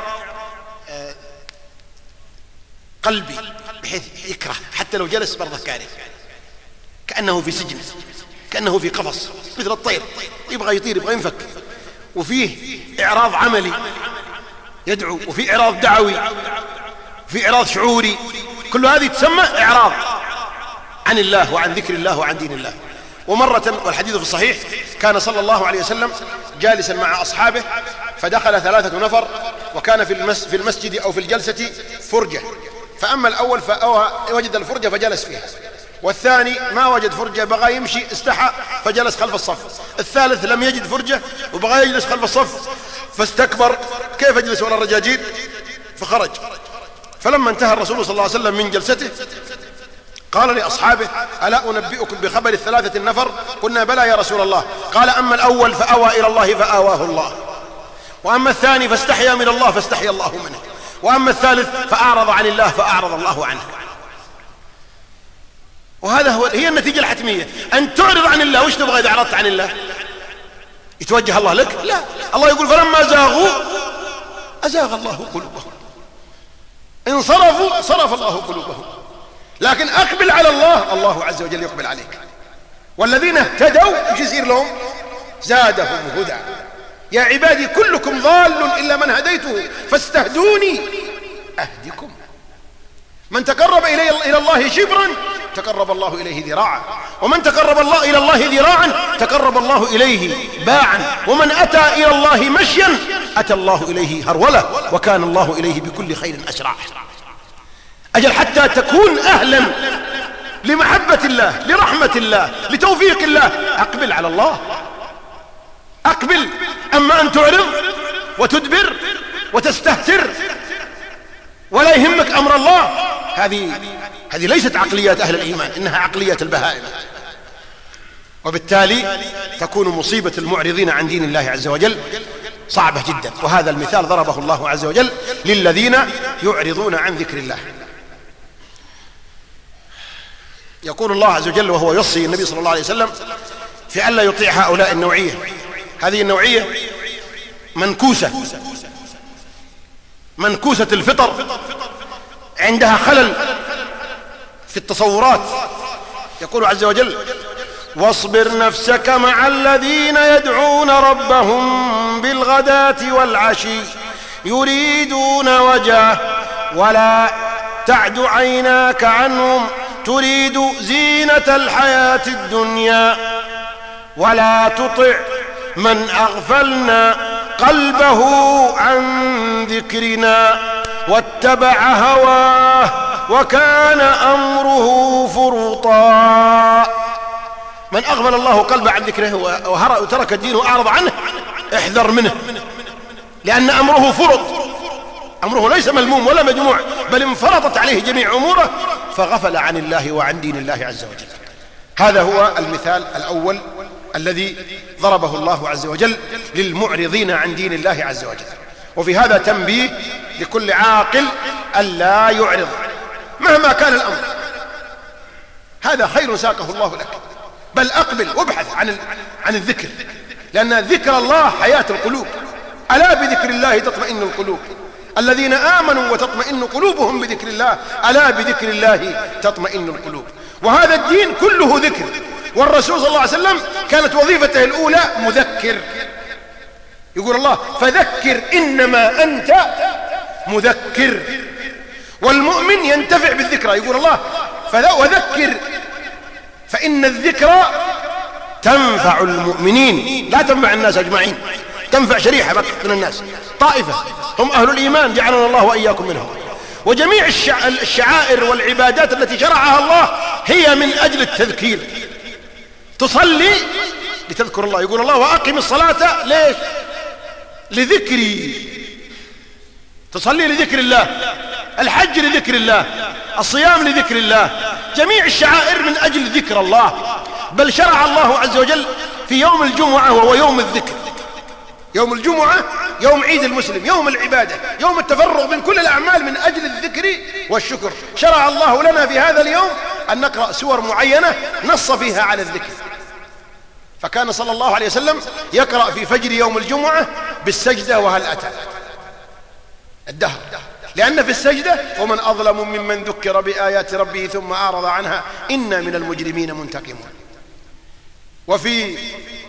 قلبي بحيث يكره حتى لو جلس برضه كاره، كأنه في سجن، كأنه في قفص مثل الطير يبغى يطير يبغى ينفك. وفيه إعراض عملي يدعو، وفي إعراض دعوي، وفي إعراض شعوري. كل هذه تسمى إعراض عن الله وعن ذكر الله وعن دين الله. ومرة والحديث في الصحيح كان صلى الله عليه وسلم جالسا مع أصحابه فدخل 3 نفر، وكان في المسجد أو في الجلسة فرجة، فأما الأول فوجد الفرجة فجلس فيها، والثاني ما وجد فرجة بغى يمشي استحى فجلس خلف الصف، الثالث لم يجد فرجة وبغى يجلس خلف الصف فاستكبر كيف يجلس وراء الرجاجيل فخرج. فلما انتهى الرسول صلى الله عليه وسلم من جلسته قال لأصحابه ألا أنبئكم بخبر 3 نفر؟ قلنا بلى يا رسول الله. قال أما الأول فأوى إلى الله فآواه الله، وأما الثاني فاستحيا من الله فاستحيا الله منه، وأما الثالث فأعرض عن الله فأعرض الله عنه. هي النتيجة الحتمية، أن تعرض عن الله. وش تبغى إذا أعرضت عن الله؟ يتوجه الله لك؟ لا، الله يقول فلما زاغوا أزاغ الله قلوبهم، إن صرفوا صرف الله قلوبهم. لكن أقبل على الله، الله عز وجل يقبل عليك. والذين اهتدوا ايش يصير لهم؟ زادهم هدى. يا عبادي كلكم ضال إلا من هديته فاستهدوني أهدكم. من تقرب إلى الله شبرا تقرب الله إليه ذراعا، ومن تقرب الله إلى الله ذراعا تقرب الله إليه باعا، ومن أتى إلى الله مشيا أتى الله إليه هرولة، وكان الله إليه بكل خير أسرع. أجل حتى تكون أهلا لمحبة الله، لرحمة الله، لتوفيق الله، أقبل على الله، أقبل. أما أن تعرض وتدبر وتستهتر ولا يهمك أمر الله، هذه ليست عقليات أهل الإيمان، إنها عقليات البهائم. وبالتالي تكون مصيبة المعرضين عن دين الله عز وجل صعبة جدا. وهذا المثال ضربه الله عز وجل للذين يعرضون عن ذكر الله. يقول الله عز وجل وهو يوصي النبي صلى الله عليه وسلم في ألا يطيع هؤلاء النوعية. هذه النوعية منكوسة الفطر، عندها خلل في التصورات. يقول عز وجل واصبر نفسك مع الذين يدعون ربهم بالغداة والعشي يريدون وجهه ولا تعد عيناك عنهم تريد زينة الحياة الدنيا ولا تطع من أغفلنا قلبه عن ذكرنا واتبع هواه وكان أمره فرطا. من أغفل الله قلبه عن ذكره وترك الدين وأعرض عنه احذر منه، لأن أمره فرط، أمره ليس ملموم ولا مجموع، بل انفرطت عليه جميع أموره فغفل عن الله وعن دين الله عز وجل. هذا هو المثال الأول الذي ضربه الله عز وجل للمعرضين عن دين الله عز وجل. وفي هذا تنبيه لكل عاقل ألا يعرض مهما كان الأمر. هذا خير ساقه الله لك، بل أقبل وابحث عن الذكر، لأن ذكر الله حياة القلوب. ألا بذكر الله تطمئن القلوب، الذين آمنوا وتطمئن قلوبهم بذكر الله، ألا بذكر الله تطمئن القلوب. وهذا الدين كله ذكر، والرسول صلى الله عليه وسلم كانت وظيفته الأولى مذكر. يقول الله فذكر إنما أنت مذكر، والمؤمن ينتفع بالذكرى. يقول الله وذكر فإن الذكرى تنفع المؤمنين، لا تنفع الناس أجمعين، تنفع شريحة من الناس، طائفة هم أهل الإيمان جعلنا الله وإياكم منهم. وجميع الشعائر والعبادات التي شرعها الله هي من أجل التذكير. تصلي لتذكر الله، يقول الله وأقم الصلاة ليش؟ لذكري. تصلي لذكر الله، الحج لذكر الله، الصيام لذكر الله، جميع الشعائر من أجل ذكر الله. بل شرع الله عز وجل في يوم الجمعة وهو يوم الذكر. يوم الجمعة يوم عيد المسلم، يوم العبادة، يوم التفرغ من كل الأعمال من أجل الذكر والشكر. شرع الله لنا في هذا اليوم أن نقرأ سور معينة نص فيها على الذكر. فكان صلى الله عليه وسلم يقرأ في فجر يوم الجمعة بالسجدة وهل أتى الدهر، لأن في السجدة ومن أظلم ممن ذكر بآيات ربه ثم أعرض عنها إنا من المجرمين منتقمون. وفي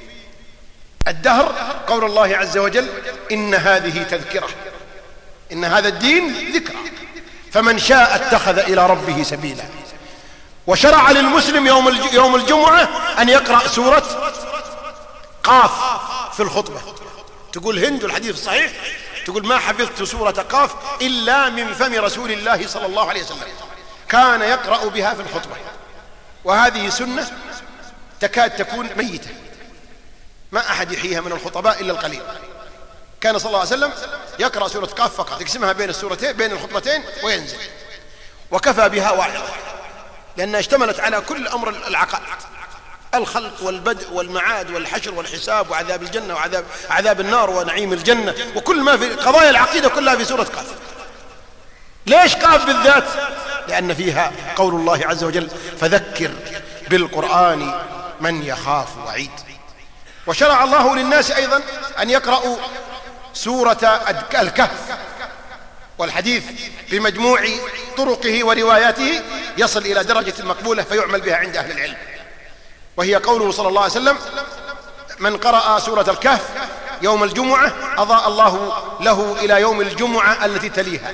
الدهر قول الله عز وجل إن هذه تذكرة، إن هذا الدين ذكرى، فمن شاء اتخذ إلى ربه سبيلا. وشرع للمسلم يوم الجمعة أن يقرأ سورة قاف في الخطبة. تقول هند الحديث الصحيح تقول ما حفظت سورة قاف إلا من فم رسول الله صلى الله عليه وسلم، كان يقرأ بها في الخطبة. وهذه سنة تكاد تكون ميتة، ما أحد يحييها من الخطباء إلا القليل. كان صلى الله عليه وسلم يقرأ سورة قاف فقط، يقسمها بين السورتين بين الخطبتين وينزل، وكفى بها واعظة، لأنها اشتملت على كل أمر العقائد، الخلق والبدء والمعاد والحشر والحساب وعذاب الجنة وعذاب النار ونعيم الجنة، وكل ما في قضايا العقيدة كلها في سورة قاف. ليش قاف بالذات؟ لأن فيها قول الله عز وجل: فذكر بالقرآن من يخاف وعيد. وشرع الله للناس أيضا أن يقرأوا سورة الكهف، والحديث بمجموع طرقه ورواياته يصل إلى درجة المقبولة فيعمل بها عند أهل العلم، وهي قوله صلى الله عليه وسلم: من قرأ سورة الكهف يوم الجمعة أضاء الله له إلى يوم الجمعة التي تليها.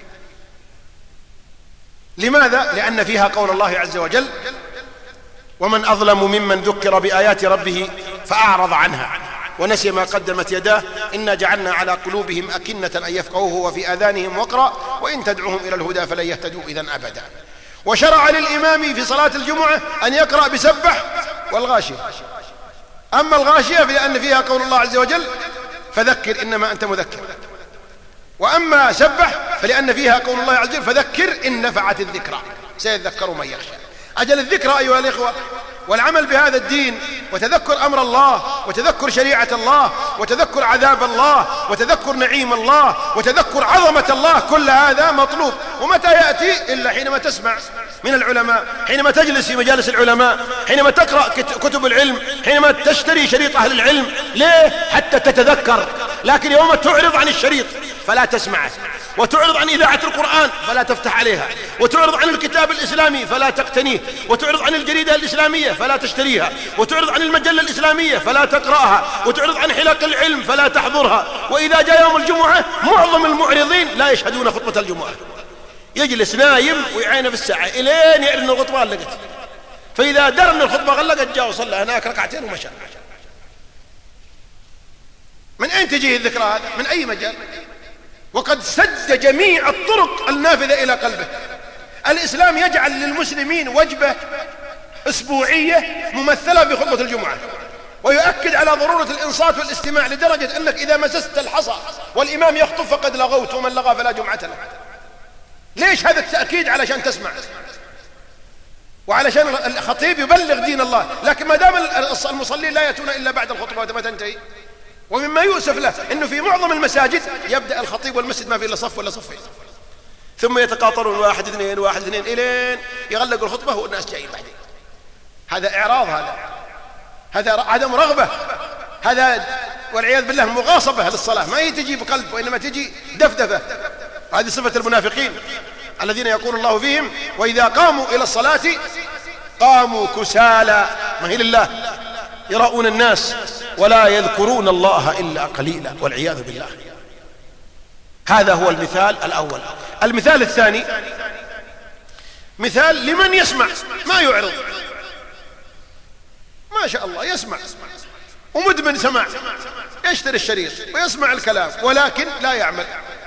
لماذا؟ لأن فيها قول الله عز وجل: ومن أظلم ممن ذكر بآيات ربه فأعرض عنها ونسي ما قدمت يداه إنا جعلنا على قلوبهم أكنة أن يفقهوه وفي آذانهم وقرا وإن تدعوهم إلى الهدى فلن يهتدوا إذن أبدا. وشرع للإمام في صلاة الجمعة أن يقرأ بسبح والغاشية. أما الغاشية فلأن فيها قول الله عز وجل: فذكر إنما أنت مذكر. وأما سبح فلأن فيها قول الله عز وجل: فذكر إن نفعت الذكرى سيذكر من يخشى. أجل الذكرى أيها الإخوة والعمل بهذا الدين وتذكر أمر الله وتذكر شريعة الله وتذكر عذاب الله وتذكر نعيم الله وتذكر عظمة الله، كل هذا مطلوب. ومتى يأتي إلا حينما تسمع من العلماء، حينما تجلس في مجالس العلماء، حينما تقرأ كتب العلم، حينما تشتري شريط أهل العلم. ليه؟ حتى تتذكر. لكن يوم تعرض عن الشريط فلا تسمعه، وتعرض عن إذاعة القرآن فلا تفتح عليها، وتعرض عن الكتاب الإسلامي فلا تقتنيه، وتعرض عن الجريدة الإسلامية فلا تشتريها، وتعرض عن المجلة الإسلامية فلا تقرأها، وتعرض عن حلق العلم فلا تحضرها. وإذا جاء يوم الجمعة معظم المعرضين لا يشهدون خطبة الجمعة، يجلس نايم ويعينه في الساعة إلين يعرض الخطبة غلقت، فإذا درى أن الخطبة غلقت جاء وصلى هناك ركعتين ومشى. من أين تجيه الذكرى هذا؟ من أي مجال؟ وقد سد جميع الطرق النافذة إلى قلبه. الإسلام يجعل للمسلمين وجبة أسبوعية ممثلة في خطبة الجمعة، ويؤكد على ضرورة الإنصات والاستماع لدرجة أنك إذا مسست الحصى والإمام يخطب فقد لغوت ومن لغى فلا جمعة له. ليش هذا التأكيد؟ علشان تسمع وعلشان الخطيب يبلغ دين الله. لكن ما دام المصلين لا يأتون إلا بعد الخطبة ما تنتهي. ومما يؤسف له أنه في معظم المساجد يبدأ الخطيب والمسجد ما في إلا صف ولا صفين، ثم يتقاطرون واحد اثنين إلين يغلقوا الخطبة والناس جايين بعدين. هذا إعراض، هذا عدم رغبة، هذا والعياذ بالله مغاصبة للصلاة. ما هي تجي بقلب وإنما تجي دفدفة. هذه صفة المنافقين الذين يقول الله فيهم: وإذا قاموا إلى الصلاة قاموا كسالى، ما هي لله، يراؤون الناس ولا يذكرون الله إلا قليلا، والعياذ بالله. هذا هو المثال الأول. المثال الثاني مثال لمن يسمع ما يعرض، ما شاء الله يسمع ومدمن سماع، يشتري الشريط ويسمع الكلام ولكن لا يعمل.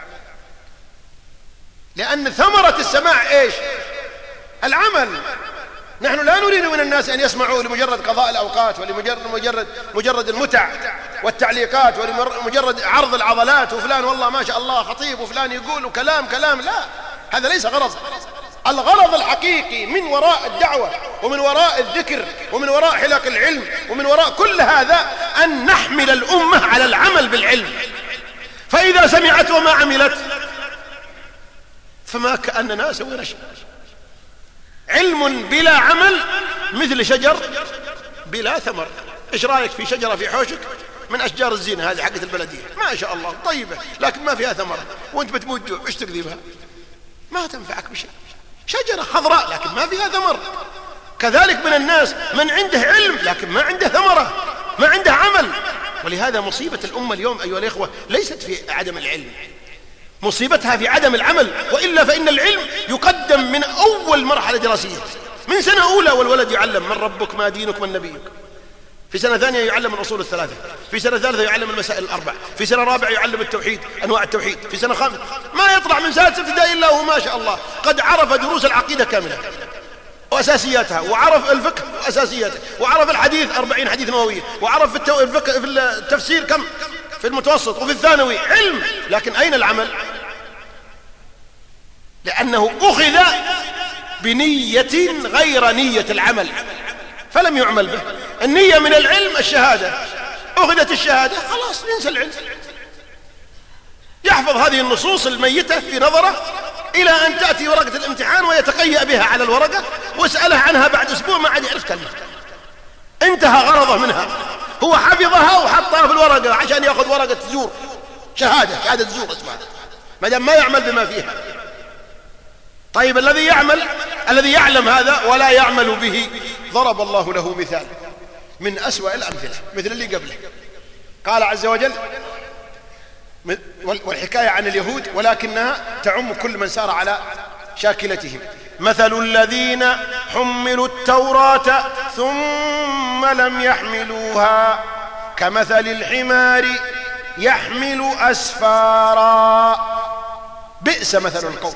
لأن ثمرة السماع إيش؟ العمل. نحن لا نريد من الناس أن يسمعوا لمجرد قضاء الأوقات ولمجرد المتع والتعليقات ولمجرد عرض العضلات، وفلان والله ما شاء الله خطيب وفلان يقول وكلام. لا، هذا ليس غرض. الغرض الحقيقي من وراء الدعوة ومن وراء الذكر ومن وراء حلق العلم ومن وراء كل هذا أن نحمل الأمة على العمل بالعلم. فإذا سمعت وما عملت فما كأننا سوينا شيء. علم بلا عمل مثل شجر بلا ثمر. ايش رايك في شجرة في حوشك من أشجار الزينة هذه حقت البلدية، ما شاء الله طيبة لكن ما فيها ثمر، وانت بتموت جوع، ايش تقضي بها؟ ما تنفعك بشيء. شجرة خضراء لكن ما فيها ثمر. كذلك من الناس من عنده علم لكن ما عنده ثمرة، ما عنده عمل. ولهذا مصيبة الأمة اليوم أيها الإخوة ليست في عدم العلم، مصيبتها في عدم العمل. وإلا فإن العلم يقدم من أول مرحلة دراسية، من سنة أولى والولد يعلم من ربك ما دينك من نبيك، في سنة ثانية يعلم الأصول الثلاثة، في سنة ثالثة يعلم المسائل الأربع، في سنة رابعة يعلم التوحيد أنواع التوحيد، في سنة خامسة ما يطلع من سادسة ابتدائي إلا وهو ما شاء الله قد عرف دروس العقيدة كاملة وأساسياتها، وعرف الفقه وأساسياته، وعرف الحديث 40 حديث نووية، وعرف في التفسير كم في المتوسط وفي الثانوي علم. لكن أين العمل؟ لأنه أخذ بنية غير نية العمل فلم يعمل به. النية من العلم الشهادة، أخذت الشهادة خلاص ينسى العلم، يحفظ هذه النصوص الميتة في نظره إلى أن تأتي ورقة الامتحان ويتقيأ بها على الورقة واسأله عنها بعد أسبوع ما عاد يعرف كلمة. انتهى غرضه منها، هو حفظها وحطها في الورقة عشان يأخذ ورقة زور، شهادة زور اسمها، ما دام ما يعمل بما فيها. طيب الذي يعلم هذا ولا يعمل به، ضرب الله له مثال من أسوأ الأمثلة مثل اللي قبله. قال عز وجل، والحكاية عن اليهود ولكنها تعم كل من سار على شاكلتهم: مثل الذين حملوا التوراة ثم لم يحملوها كمثل الحمار يحمل أسفارا بئس مثل القوم.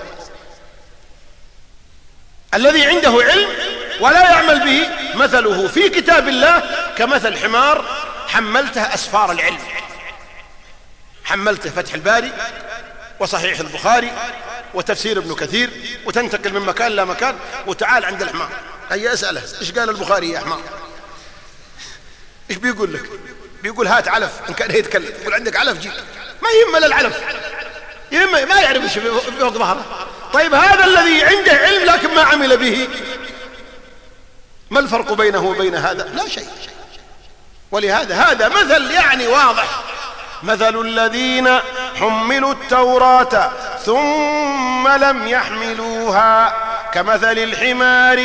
الذي عنده علم ولا يعمل به مثله في كتاب الله كمثل حمار حملته أسفار العلم، حملته فتح الباري وصحيح البخاري وتفسير ابن كثير، وتنتقل من مكان إلى مكان وتعال عند الحمار أي أسأله إيش قال البخاري يا حمار؟ إيش بيقول لك؟ بيقول هات علف، إن كان يتكلم يقول عندك علف جيب، ما يهمل العلف، يهمل ما يعرف إيش فوق ظهره. طيب هذا الذي عنده علم لكن ما عمل به، ما الفرق بينه وبين هذا؟ لا شيء. ولهذا هذا مثل يعني واضح: مثل الذين حملوا التوراة ثم لم يحملوها كمثل الحمار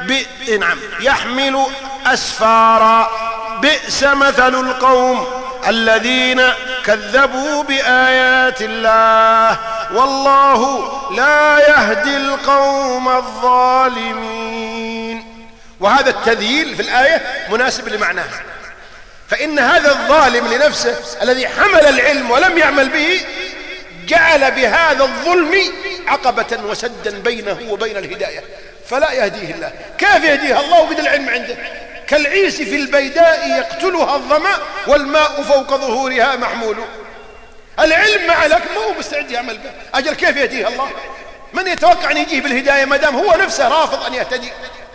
يحمل أسفارا بئس مثل القوم الذين كذبوا بآيات الله والله لا يهدي القوم الظالمين. وهذا التذييل في الآية مناسب لمعناها، فإن هذا الظالم لنفسه الذي حمل العلم ولم يعمل به جعل بهذا الظلم عقبة وسدا بينه وبين الهداية، فلا يهديه الله. كيف يهديه الله وبدأ العلم عنده؟ كالعيس في البيداء يقتلها الظمأ والماء فوق ظهورها محمول. العلم مع لك ما هو مستعد يعمل به، أجل كيف يهديه الله؟ من يتوقع أن يجيه بالهداية ما دام هو نفسه رافض أن يهتدي؟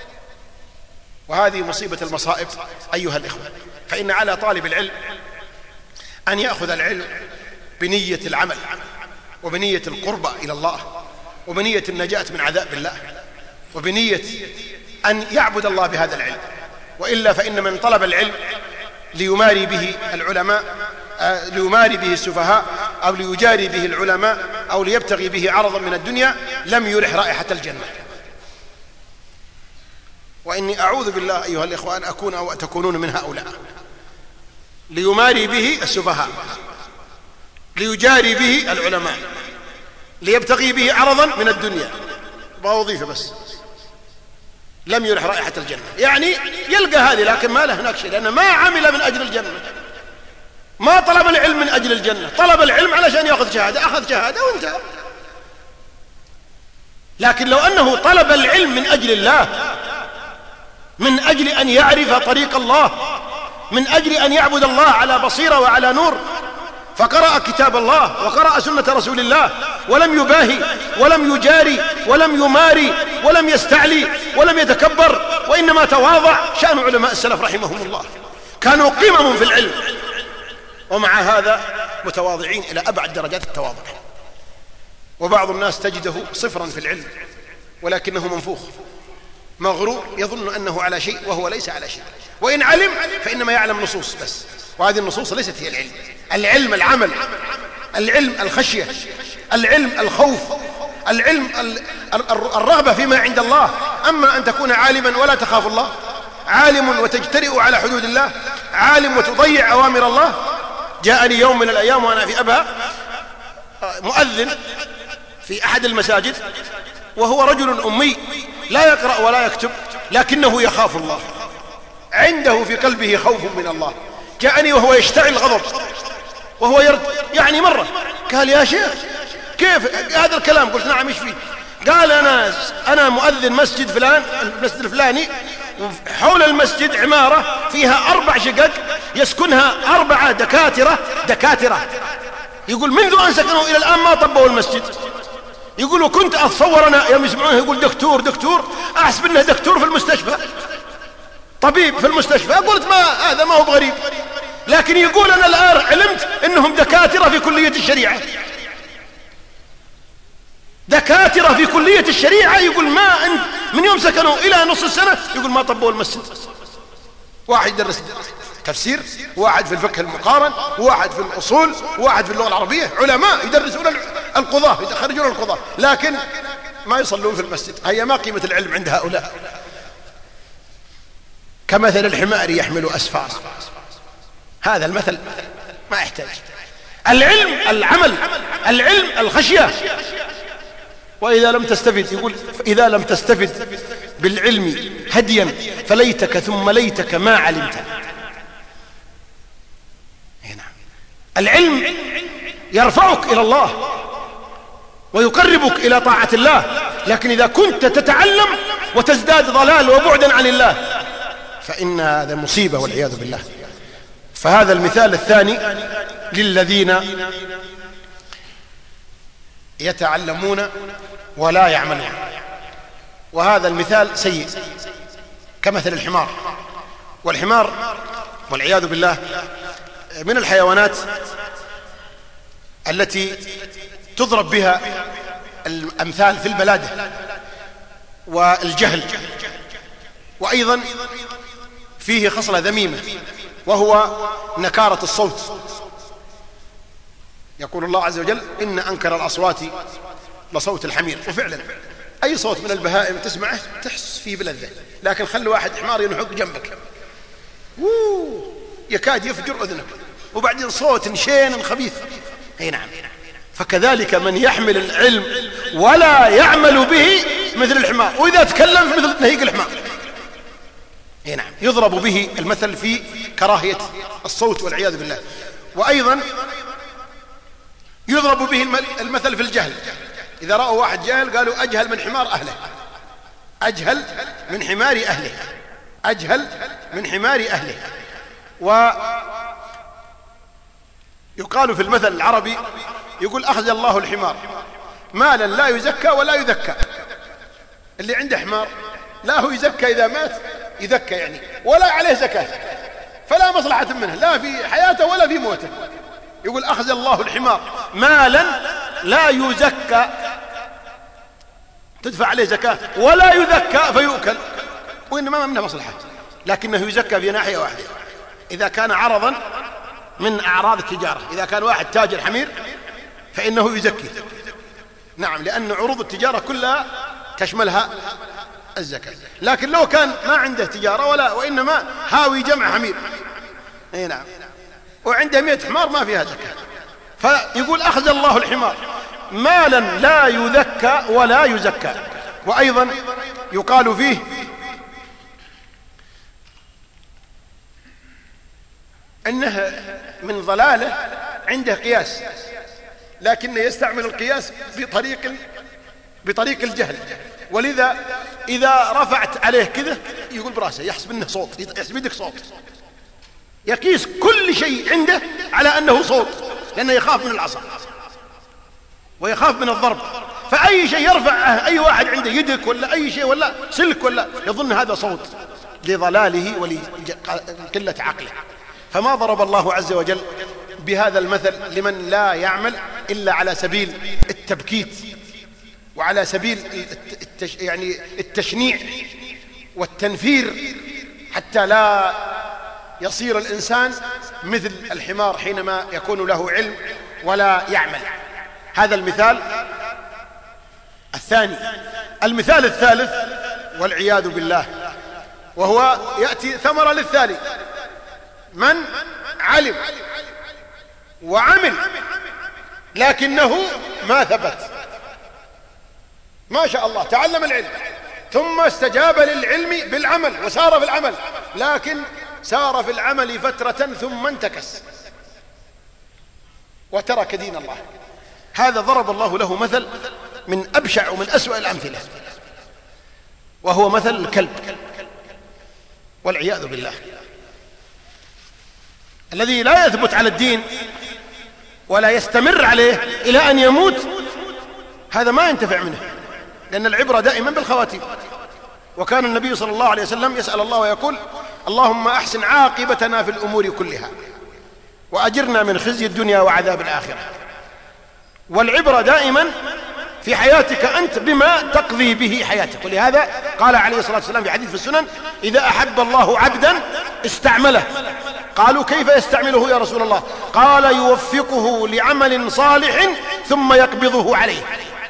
وهذه مصيبة المصائب أيها الإخوة. فإن على طالب العلم أن يأخذ العلم بنية العمل وبنية القربة إلى الله وبنية النجاة من عذاب الله وبنية أن يعبد الله بهذا العلم. وإلا فإن من طلب العلم ليماري به العلماء، ليماري به السفهاء، أو ليجاري به العلماء، أو ليبتغي به عرضا من الدنيا لم يرح رائحة الجنة. وإني أعوذ بالله أيها الإخوة أن أكون أو تكونون من هؤلاء. ليماري به السفهاء، ليجاري به العلماء، ليبتغي به عرضا من الدنيا، بوظيفة بس، لم يرح رائحة الجنة. يعني يلقى هذه لكن ما له هناك شيء، لأنه ما عمل من أجل الجنة، ما طلب العلم من أجل الجنة، طلب العلم علشان يأخذ شهادة، أخذ شهادة وانتهى. لكن لو أنه طلب العلم من أجل الله، من أجل أن يعرف طريق الله، من أجل أن يعبد الله على بصيرة وعلى نور، فقرأ كتاب الله وقرأ سنة رسول الله ولم يباهي ولم يجاري ولم يماري ولم يستعلي ولم يتكبر، وإنما تواضع. شأن علماء السلف رحمهم الله كانوا قمم في العلم، ومع هذا متواضعين إلى أبعد درجات التواضع. وبعض الناس تجده صفرا في العلم ولكنه منفوخ مغرور يظن أنه على شيء وهو ليس على شيء، وإن علم فإنما يعلم نصوص بس، وهذه النصوص ليست هي العلم. العلم العمل، العلم الخشية، العلم الخوف، العلم الرغبة فيما عند الله. أما أن تكون عالما ولا تخاف الله، عالم وتجترئ على حدود الله، عالم وتضيع أوامر الله. جاءني يوم من الأيام وأنا في أبها مؤذن في أحد المساجد، وهو رجل أمي لا يقرأ ولا يكتب لكنه يخاف الله، عنده في قلبه خوف من الله. جاءني وهو يشتعل غضب وهو يرد يعني مرة، قال يا شيخ كيف هذا الكلام؟ قلت نعم ايش فيه؟ قال أنا مؤذن مسجد فلان، المسجد الفلاني، حول المسجد عمارة فيها 4 شقق يسكنها 4 دكاترة. يقول منذ أن سكنوا إلى الآن ما طبوا المسجد. يقول وكنت أتصور أنا يوم يسمعونه يقول دكتور أحسب أنه دكتور في المستشفى، طبيب في المستشفى. قلت هذا ما هو بغريب، لكن يقول أنا الآن علمت أنهم دكاترة في كلية الشريعة. دكاترة في كلية الشريعة يقول ما أنت من يوم سكنوا إلى نص السنة يقول ما طبوا المسجد. واحد يدرس تفسير، واحد في الفقه المقارن، واحد في الأصول، واحد في اللغة العربية، علماء يدرسون القضاة يخرجون القضاة، لكن ما يصلون في المسجد. هيا ما قيمة العلم عند هؤلاء؟ كمثل الحمار يحمل أسفارا. هذا المثل ما يحتاج. العلم العمل، العلم الخشية. وإذا لم تستفد، يقول إذا لم تستفد بالعلم هديا فليتك ثم ليتك ما علمت. العلم يرفعك إلى الله ويقربك إلى طاعة الله، لكن إذا كنت تتعلم وتزداد ضلال وبعدا عن الله فإن هذا مصيبة والعياذ بالله. فهذا المثال الثاني للذين يتعلمون ولا يعملون، وهذا المثال سيء كمثل الحمار. والحمار والعياذ بالله من الحيوانات التي تضرب بها الأمثال في البلادة والجهل، وأيضا فيه خصلة ذميمة وهو نكارة الصوت. يقول الله عز وجل إن أنكر الأصوات لصوت الحمير. وفعلا أي صوت من البهائم تسمعه تحس فيه بلذة، لكن خلي واحد حمار ينحق جنبك يكاد يفجر أذنك، وبعدين صوت شين خبيث. أي نعم. فكذلك من يحمل العلم ولا يعمل به مثل الحمار، وإذا تكلم مثل نهيق الحمار. أي نعم. يضرب به المثل في كراهية الصوت والعياذ بالله. وأيضا يضرب به المثل في الجهل. إذا رأوا واحد جاهل قالوا أجهل من حمار أهله، أجهل من حمار أهله، أجهل من حمار أهله. ويقال في المثل العربي يقول أخذ الله الحمار مالا لا يزكى ولا يذكى. اللي عنده حمار لا هو يزكى، إذا مات يذكى يعني، ولا عليه زكاة، فلا مصلحة منه لا في حياته ولا في موته. يقول أخذ الله الحمار مالا لا يزكى، تدفع عليه زكاة، ولا يذكى فيؤكل، وإنما منه مصلحة، لكنه يزكى في ناحية واحدة إذا كان عرضا من أعراض التجارة. إذا كان واحد تاجر حمير فإنه يزكي. نعم، لأن عروض التجارة كلها تشملها الزكاة. لكن لو كان ما عنده تجارة وإنما هاوي جمع حمير، أي نعم، وعنده 100 حمار ما فيها زكاة، فيقول أخذ الله الحمار مالا لا يذكى ولا يزكى. وأيضا يقال فيه أنه من ضلاله عنده قياس، لكنه يستعمل القياس بطريق الجهل، ولذا إذا رفعت عليه كذا يقول براسه، يحسب أنه صوت، يحسب يدك صوت، يقيس كل شيء عنده على أنه صوت، لأنه يخاف من العصا ويخاف من الضرب. فأي شيء يرفع أي واحد عنده يدك ولا أي شيء ولا سلك ولا يظن هذا صوت لضلاله ولقلة عقله. فما ضرب الله عز وجل بهذا المثل لمن لا يعمل إلا على سبيل التبكيت وعلى سبيل يعني التشنيع والتنفير، حتى لا يصير الإنسان مثل الحمار حينما يكون له علم ولا يعمل. هذا المثال الثاني. المثال الثالث والعياذ بالله، وهو يأتي ثمرة للثاني: من علم وعمل لكنه ما ثبت. ما شاء الله تعلم العلم ثم استجاب للعلم بالعمل وسار في العمل، لكن سار في العمل فترة ثم انتكس وترك دين الله. هذا ضرب الله له مثل من أبشع ومن أسوأ الأمثلة، وهو مثل الكلب والعياذ بالله، الذي لا يثبت على الدين ولا يستمر عليه إلى أن يموت. هذا ما ينتفع منه، لأن العبرة دائما بالخواتيم. وكان النبي صلى الله عليه وسلم يسأل الله ويقول: اللهم أحسن عاقبتنا في الأمور كلها وأجرنا من خزي الدنيا وعذاب الآخرة. والعبرة دائما في حياتك أنت بما تقضي به حياتك. ولهذا قال عليه الصلاة والسلام في حديث في السنن: إذا أحب الله عبدا استعمله. قالوا: كيف يستعمله يا رسول الله؟ قال: يوفقه لعمل صالح ثم يقبضه عليه.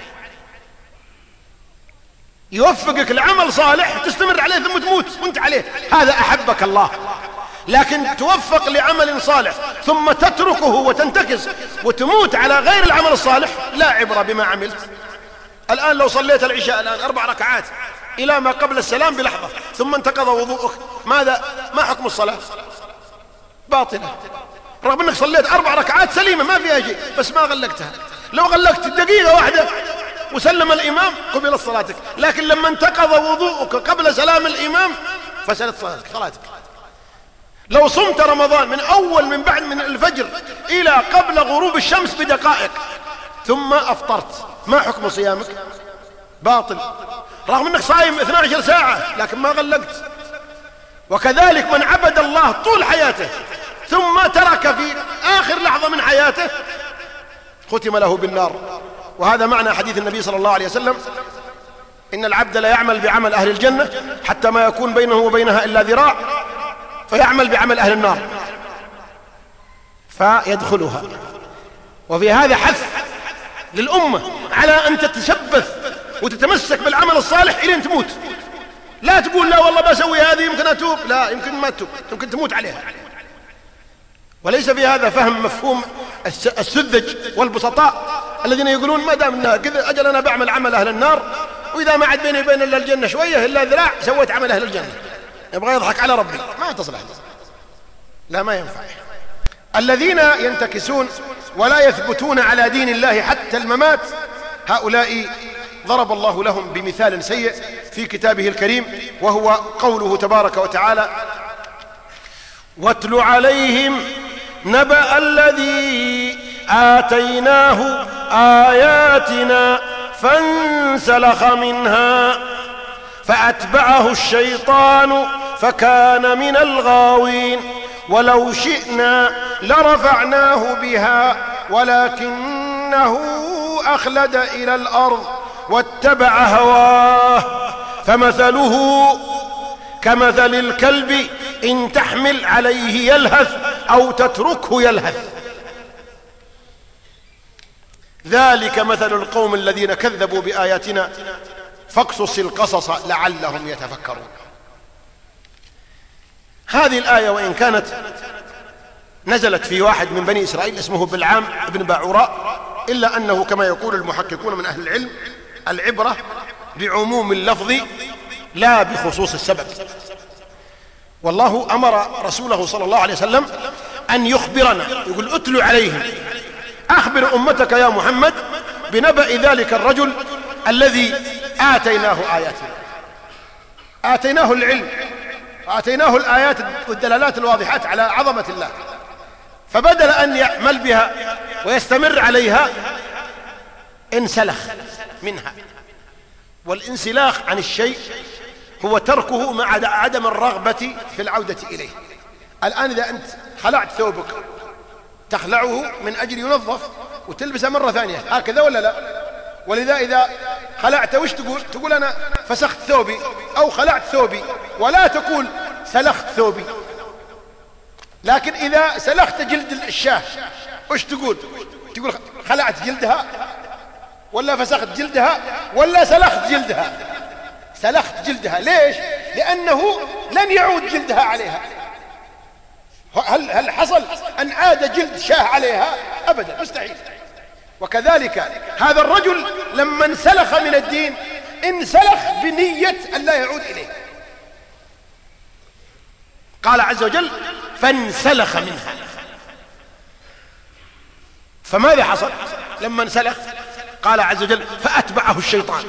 يوفقك لعمل صالح تستمر عليه ثم تموت وانت عليه، هذا أحبك الله. لكن توفق لعمل صالح ثم تتركه وتنتكس وتموت على غير العمل الصالح، لا عبرة بما عملت. الآن لو صليت العشاء الآن 4 ركعات إلى ما قبل السلام بلحظة ثم انتقض وضوءك، ما حكم الصلاة؟ باطلة، رغم أنك صليت 4 ركعات سليمة ما فيها شيء، بس ما غلقتها. لو غلقت دقيقة واحدة وسلم الإمام قبلت صلاتك، لكن لما انتقض وضوءك قبل سلام الإمام فسدت صلاتك. لو صمت رمضان من بعد من الفجر إلى قبل غروب الشمس بدقائق ثم أفطرت، ما حكم صيامك؟ باطل، رغم أنك صايم 12 ساعة لكن ما غلقت. وكذلك من عبد الله طول حياته ثم ترك في آخر لحظة من حياته ختم له بالنار. وهذا معنى حديث النبي صلى الله عليه وسلم: إن العبد لا يعمل بعمل أهل الجنة حتى ما يكون بينه وبينها إلا ذراع، فيعمل بعمل أهل النار فيدخلها. وفي هذا حث للأمة على أن تتشبث وتتمسك بالعمل الصالح إلى أن تموت. لا تقول: لا والله بسوي هذه يمكن أتوب، لا، يمكن ما تتوب، يمكن تموت عليها. وليس في هذا فهم مفهوم السذج والبسطاء الذين يقولون: ما دام انها كذا أجل أنا بعمل عمل أهل النار، وإذا ما عاد بيني وبين إلا الجنة شوية إلا ذراع سويت عمل أهل الجنة. يبغى يضحك على ربي، ما تصلح، لا، ما ينفع. الذين ينتكسون ولا يثبتون على دين الله حتى الممات، هؤلاء ضرب الله لهم بمثال سيء في كتابه الكريم، وهو قوله تبارك وتعالى: واتل عليهم نبأ الذي آتيناه آياتنا فانسلخ منها فأتبعه الشيطان فكان من الغاوين ولو شئنا لرفعناه بها ولكنه أخلد إلى الأرض واتبع هواه فمثله كمثل الكلب إن تحمل عليه يلهث أو تتركه يلهث ذلك مثل القوم الذين كذبوا بآياتنا فاقصص القصص لعلهم يتفكرون. هذه الآية وإن كانت نزلت في واحد من بني إسرائيل اسمه بلعام بن باعوراء، إلا أنه كما يقول المحققون من أهل العلم العبرة بعموم اللفظ لا بخصوص السبب. والله أمر رسوله صلى الله عليه وسلم أن يخبرنا، يقول: اتل عليهم، أخبر أمتك يا محمد بنبأ ذلك الرجل الذي آتيناه آياتنا، آتيناه العلم، آتيناه الآيات والدلالات الواضحات على عظمة الله، فبدل أن يعمل بها ويستمر عليها انسلخ منها. والانسلاخ عن الشيء هو تركه مع عدم الرغبة في العودة إليه. الآن إذا أنت خلعت ثوبك تخلعه من أجل ينظف وتلبسه مرة ثانية، هكذا ولا لا؟ ولذا إذا خلعت وش تقول؟ تقول: أنا فسخت ثوبي أو خلعت ثوبي، ولا تقول سلخت ثوبي. لكن إذا سلخت جلد الشاة وش تقول؟ تقول خلعت جلدها ولا فسخت جلدها ولا سلخت جلدها؟ سلخت جلدها. ليش؟ لأنه لن يعود جلدها عليها. هل حصل أن عاد جلد شاه عليها؟ أبدا، مستحيل. وكذلك هذا الرجل لما انسلخ من الدين انسلخ بنية أن لا يعود إليه. قال عز وجل: فانسلخ منها. فماذا حصل لما انسلخ؟ قال عز وجل: فأتبعه الشيطان.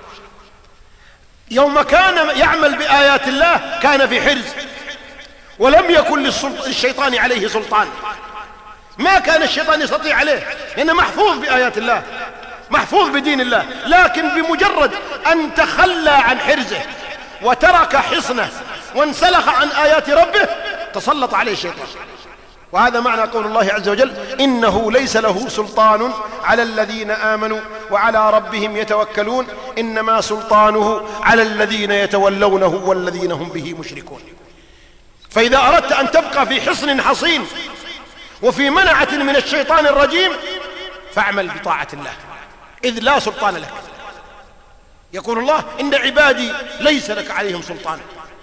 يوم كان يعمل بآيات الله كان في حرز، ولم يكن للشيطان عليه سلطان، ما كان الشيطان يستطيع عليه لأنه محفوظ بآيات الله، محفوظ بدين الله. لكن بمجرد أن تخلى عن حرزه وترك حصنه وانسلخ عن آيات ربه تسلط عليه الشيطان. وهذا معنى قول الله عز وجل: إنه ليس له سلطان على الذين آمنوا وعلى ربهم يتوكلون إنما سلطانه على الذين يتولونه والذين هم به مشركون. فإذا أردت أن تبقى في حصن حصين وفي منعة من الشيطان الرجيم فاعمل بطاعة الله، إذ لا سلطان لك. يقول الله: إن عبادي ليس لك عليهم سلطان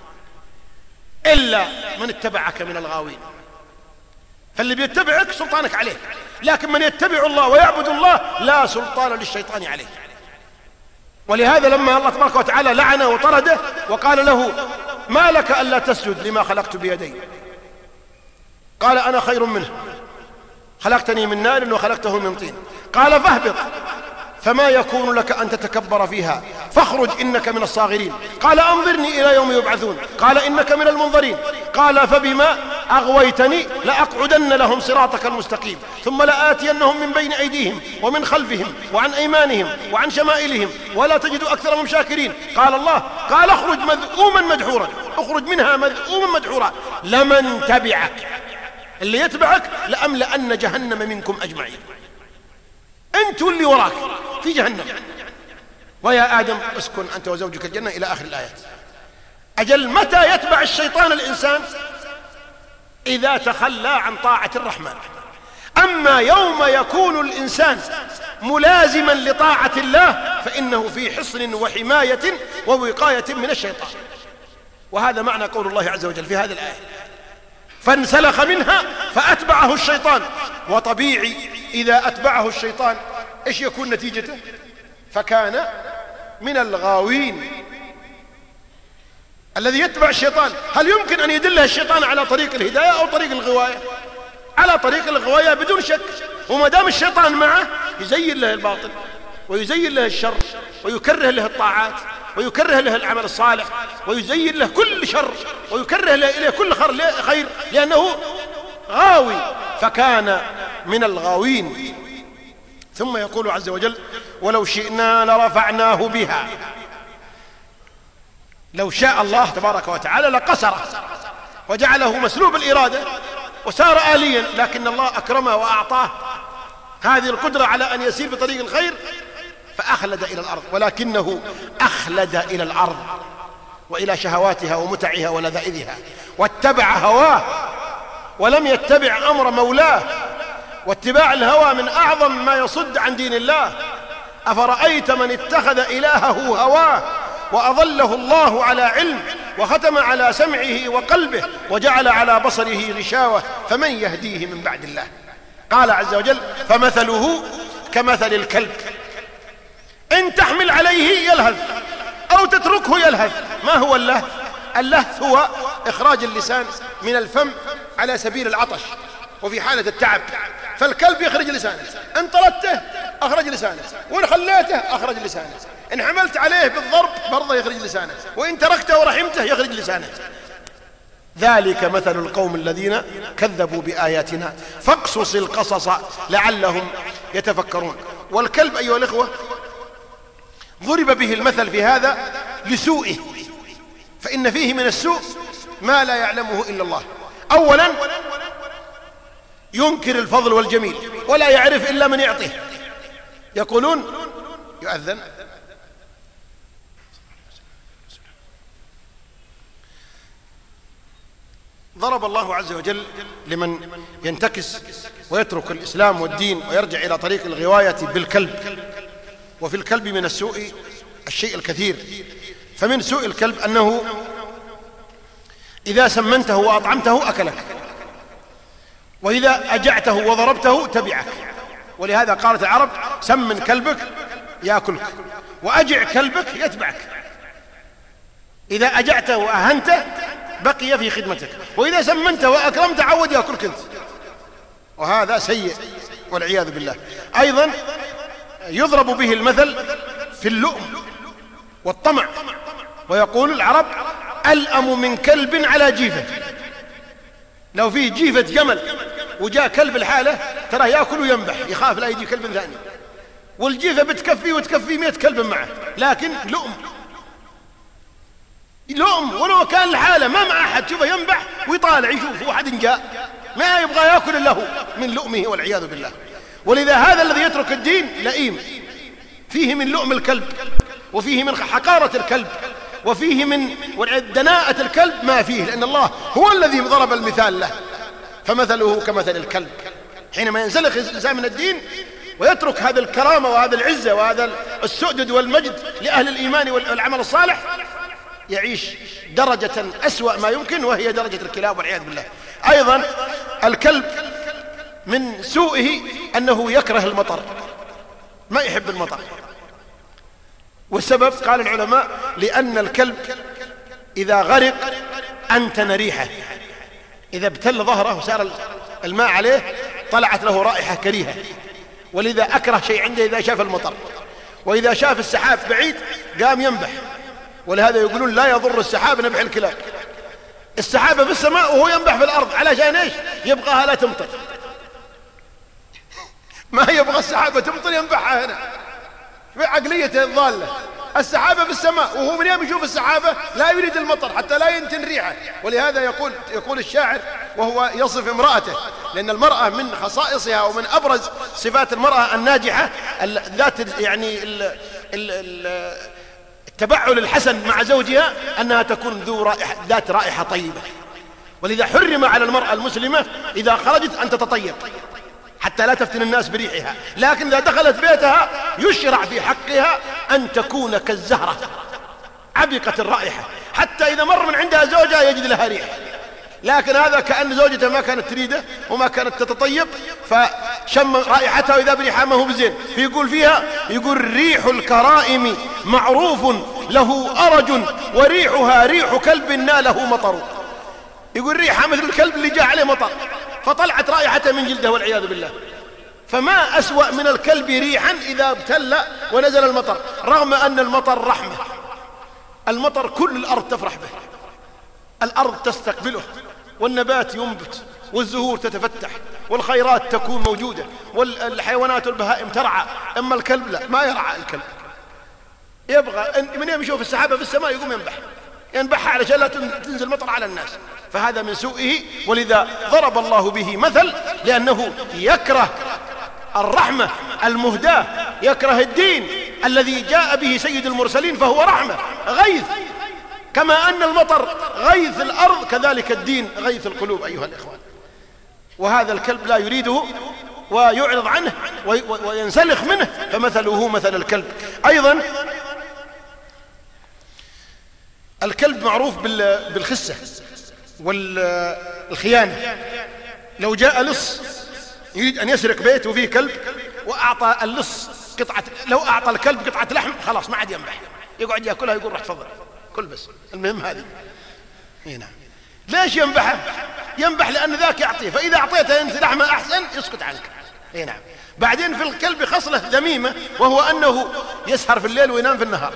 إلا من اتبعك من الغاوين. فاللي بيتبعك سلطانك عليه، لكن من يتبع الله ويعبد الله لا سلطان للشيطان عليه. ولهذا لما الله تبارك وتعالى لعنه وطرده وقال له: ما لك ألا تسجد لما خلقت بيدي؟ قال: أنا خير منه، خلقتني من نار وخلقته من طين. قال: فاهبط، فما يكون لك أن تتكبر فيها، فاخرج إنك من الصاغرين. قال: أنظرني إلى يوم يبعثون. قال: إنك من المنظرين. قال: فبما أغويتني لأقعدن لهم صراطك المستقيم ثم لآتينهم من بين أيديهم ومن خلفهم وعن أيمانهم وعن شمائلهم ولا تجد أكثرهم شاكرين. قال الله: قال: اخرج مذءوما مدحورا، اخرج منها مذءوما مدحورا، لمن تبعك، اللي يتبعك لأملأن جهنم منكم أجمعين. أنت واللي وراك في جهنم. ويا آدم اسكن أنت وزوجك الجنة إلى آخر الآيات. أجل متى يتبع الشيطان الإنسان؟ إذا تخلى عن طاعة الرحمن. أما يوم يكون الإنسان ملازما لطاعة الله فإنه في حصن وحماية ووقاية من الشيطان. وهذا معنى قول الله عز وجل في هذه الآية: فانسلخ منها فأتبعه الشيطان. وطبيعي إذا أتبعه الشيطان إيش يكون نتيجته؟ فكان من الغاوين. الذي يتبع الشيطان هل يمكن أن يدله الشيطان على طريق الهداية أو طريق الغواية؟ على طريق الغواية بدون شك. وما دام الشيطان معه يزين له الباطل ويزين له الشر ويكره له الطاعات ويكره له العمل الصالح ويزين له كل شر ويكره له إليه كل خير، لأنه غاوي، فكان من الغاوين. ثم يقول عز وجل: ولو شئنا لرفعناه بها. لو شاء الله تبارك وتعالى لقصره وجعله مسلوب الإرادة وصار آليا، لكن الله أكرمه وأعطاه هذه القدرة على أن يسير في طريق الخير فأخلد إلى الأرض. ولكنه أخلد إلى الأرض وإلى شهواتها ومتعها ولذائذها، واتبع هواه ولم يتبع أمر مولاه. واتباع الهوى من أعظم ما يصد عن دين الله. أفرأيت من اتخذ إلهه هواه وأضله الله على علم وختم على سمعه وقلبه وجعل على بصره غشاوة فمن يهديه من بعد الله. قال عز وجل: فمثله كمثل الكلب إن تحمل عليه يلهث أو تتركه يلهث. ما هو اللهث؟ اللهث هو إخراج اللسان من الفم على سبيل العطش وفي حالة التعب. فالكلب يخرج لسانه، إن طردته أخرج لسانه، وإن خليته أخرج لسانه، إن حملت عليه بالضرب برضه يخرج لسانه، وإن تركته ورحمته يخرج لسانه. ذلك مثل القوم الذين كذبوا بآياتنا فاقصص القصص لعلهم يتفكرون. والكلب أيها الإخوة ضرب به المثل في هذا لسوءه، فإن فيه من السوء ما لا يعلمه إلا الله. أولا ينكر الفضل والجميل ولا يعرف إلا من يعطيه. يقولون يؤذن ضرب الله عز وجل لمن ينتكس ويترك الإسلام والدين ويرجع إلى طريق الغواية بالكلب. وفي الكلب من السوء الشيء الكثير. فمن سوء الكلب أنه إذا سمنته وأطعمته أكلك، وإذا أجعته وضربته تبعك. ولهذا قالت العرب: سمن كلبك يأكلك وأجع كلبك يتبعك. إذا أجعته وأهنته بقي في خدمتك، وإذا سمنته وأكرمته عود يأكلك أنت، وهذا سيء والعياذ بالله. أيضا يضرب به المثل في اللؤم والطمع، ويقول العرب: ألأم من كلب على جيفة. لو فيه جيفة جمل وجاء كلب الحالة ترى يأكل وينبح، يخاف لا يجي كلب ثاني، والجيفة بتكفي وتكفي 100 كلب معه، لكن لؤم ولو كان الحالة ما مع أحد شوفه ينبح ويطالع يشوف واحد جاء ما يبغى يأكل إلا هو من لؤمه والعياذ بالله. ولذا هذا الذي يترك الدين لئيم، فيه من لؤم الكلب، وفيه من حقارة الكلب، وفيه من دناءة الكلب ما فيه، لأن الله هو الذي ضرب المثال له، فمثله كمثل الكلب. حينما ينسلخ الإنسان من الدين ويترك هذا الكرامة وهذا العزة وهذا السؤدد والمجد لأهل الإيمان والعمل الصالح، يعيش درجة أسوأ ما يمكن، وهي درجة الكلاب والعياذ بالله. أيضا الكلب من سوءه أنه يكره المطر، ما يحب المطر. والسبب قال العلماء لأن الكلب إذا غرق أنتن ريحه، إذا ابتل ظهره وسار الماء عليه طلعت له رائحة كريهة، ولذا أكره شيء عنده إذا شاف المطر. وإذا شاف السحاب بعيد قام ينبح، ولهذا يقولون لا يضر السحاب نبح الكلاب. السحابة في السماء وهو ينبح في الأرض، علشان إيش؟ يبغاها لا تمطر، ما يبغى السحابة تمطر ينبحها هنا، في عقليته الضالة. السحابة في السماء وهو من يوم يشوف السحابة لا يريد المطر حتى لا ينتن ريحه. ولهذا يقول الشاعر وهو يصف امرأته، لأن المرأة من خصائصها ومن أبرز صفات المرأة الناجحة ذات يعني التبعل الحسن مع زوجها أنها تكون ذات رائحة طيبة. ولذا حرم على المرأة المسلمة إذا خرجت أن تتطيب حتى لا تفتن الناس بريحها، لكن إذا دخلت بيتها يشرع في حقها أن تكون كالزهرة عبقة الرائحة، حتى إذا مر من عندها زوجها يجد لها ريح. لكن هذا كأن زوجته ما كانت تريده وما كانت تتطيب، فشم رائحتها وإذا بريحها ما هو بزين. فيقول فيها، يقول ريح الكرائم معروف له أرج وريحها ريح كلب ناله مطر. يقول ريحها مثل الكلب اللي جاء عليه مطر فطلعت رائحته من جلده والعياذ بالله. فما أسوأ من الكلب ريحا إذا ابتل ونزل المطر، رغم أن المطر رحمة. المطر كل الأرض تفرح به، الأرض تستقبله، والنبات ينبت، والزهور تتفتح، والخيرات تكون موجودة، والحيوانات والبهائم ترعى. أما الكلب لا، ما يرعى الكلب، يبغى من يوم يشوف السحابة في السماء يقوم ينبحها علشان لا تنزل مطر على الناس. فهذا من سوءه، ولذا ضرب الله به مثل، لأنه يكره الرحمة المهداة، يكره الدين الذي جاء به سيد المرسلين، فهو رحمة غيث. كما أن المطر غيث الأرض كذلك الدين غيث القلوب أيها الإخوان. وهذا الكلب لا يريده ويعرض عنه وينسلخ منه، فمثله مثل الكلب. أيضا الكلب معروف بالخسة والخيانة. لو جاء لص يريد أن يسرق بيت وفيه كلب وأعطى اللص لو أعطى الكلب قطعة لحم خلاص ما عاد ينبح، يقعد يأكلها يقول روح تفضل كل بس، المهم هذه. نعم. ليش ينبح؟ ينبح لأن ذاك يعطيه، فإذا أعطيته أنت لحمة أحسن يسكت عنك. نعم. بعدين في الكلب خصلة ذميمة، وهو أنه يسهر في الليل وينام في النهار،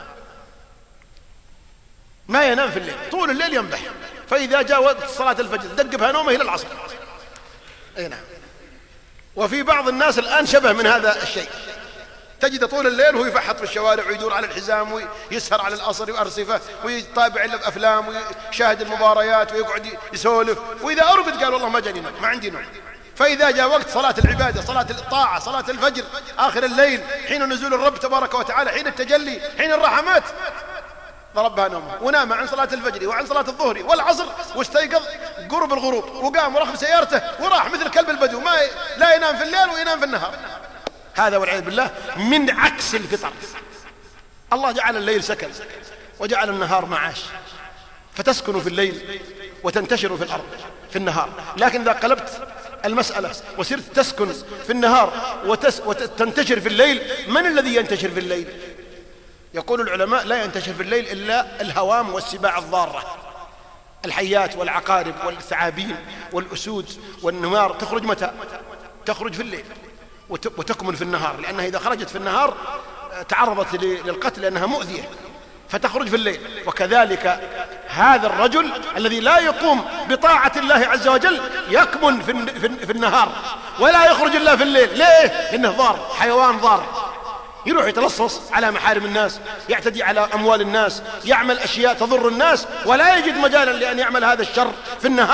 ما ينام في الليل، طول الليل ينبح، فإذا جاء وقت صلاة الفجر دق بها نومه إلى العصر. نعم. وفي بعض الناس الآن شبه من هذا الشيء، تجد طول الليل وهو يفحط في الشوارع ويدور على الحزام ويسهر على الأصر وأرصفة ويتابع الأفلام ويشاهد المباريات ويقعد يسولف، وإذا أرقد قال والله ما جاني نوم، ما عندي نوم. فإذا جاء وقت صلاة العبادة، صلاة الطاعة، صلاة الفجر آخر الليل، حين نزول الرب تبارك وتعالى، حين التجلي، حين الرحمات، ضربها نومه ونام عن صلاة الفجر وعن صلاة الظهر والعصر، واستيقظ قرب الغروب وقام وركب سيارته وراح مثل كلب البدو، ما لا ينام في الليل وينام في النهار. هذا والعياذ بالله من عكس الفطر. الله جعل الليل سكن وجعل النهار معاش، فتسكن في الليل وتنتشر في الأرض في النهار. لكن إذا قلبت المسألة وصرت تسكن في النهار وتنتشر في الليل، من الذي ينتشر في الليل؟ يقول العلماء لا ينتشر في الليل إلا الهوام والسباع الضارة، الحيات والعقارب والثعابين والأسود والنمار. تخرج متى؟ تخرج في الليل وتكمن في النهار، لأنها إذا خرجت في النهار تعرضت للقتل لأنها مؤذية، فتخرج في الليل. وكذلك هذا الرجل الذي لا يقوم بطاعة الله عز وجل يكمن في النهار ولا يخرج إلا في الليل. ليه؟ لأنه ضار، حيوان ضار، يروح يتلصص على محارم الناس، يعتدي على أموال الناس، يعمل أشياء تضر الناس، ولا يجد مجالا لأن يعمل هذا الشر في النهار،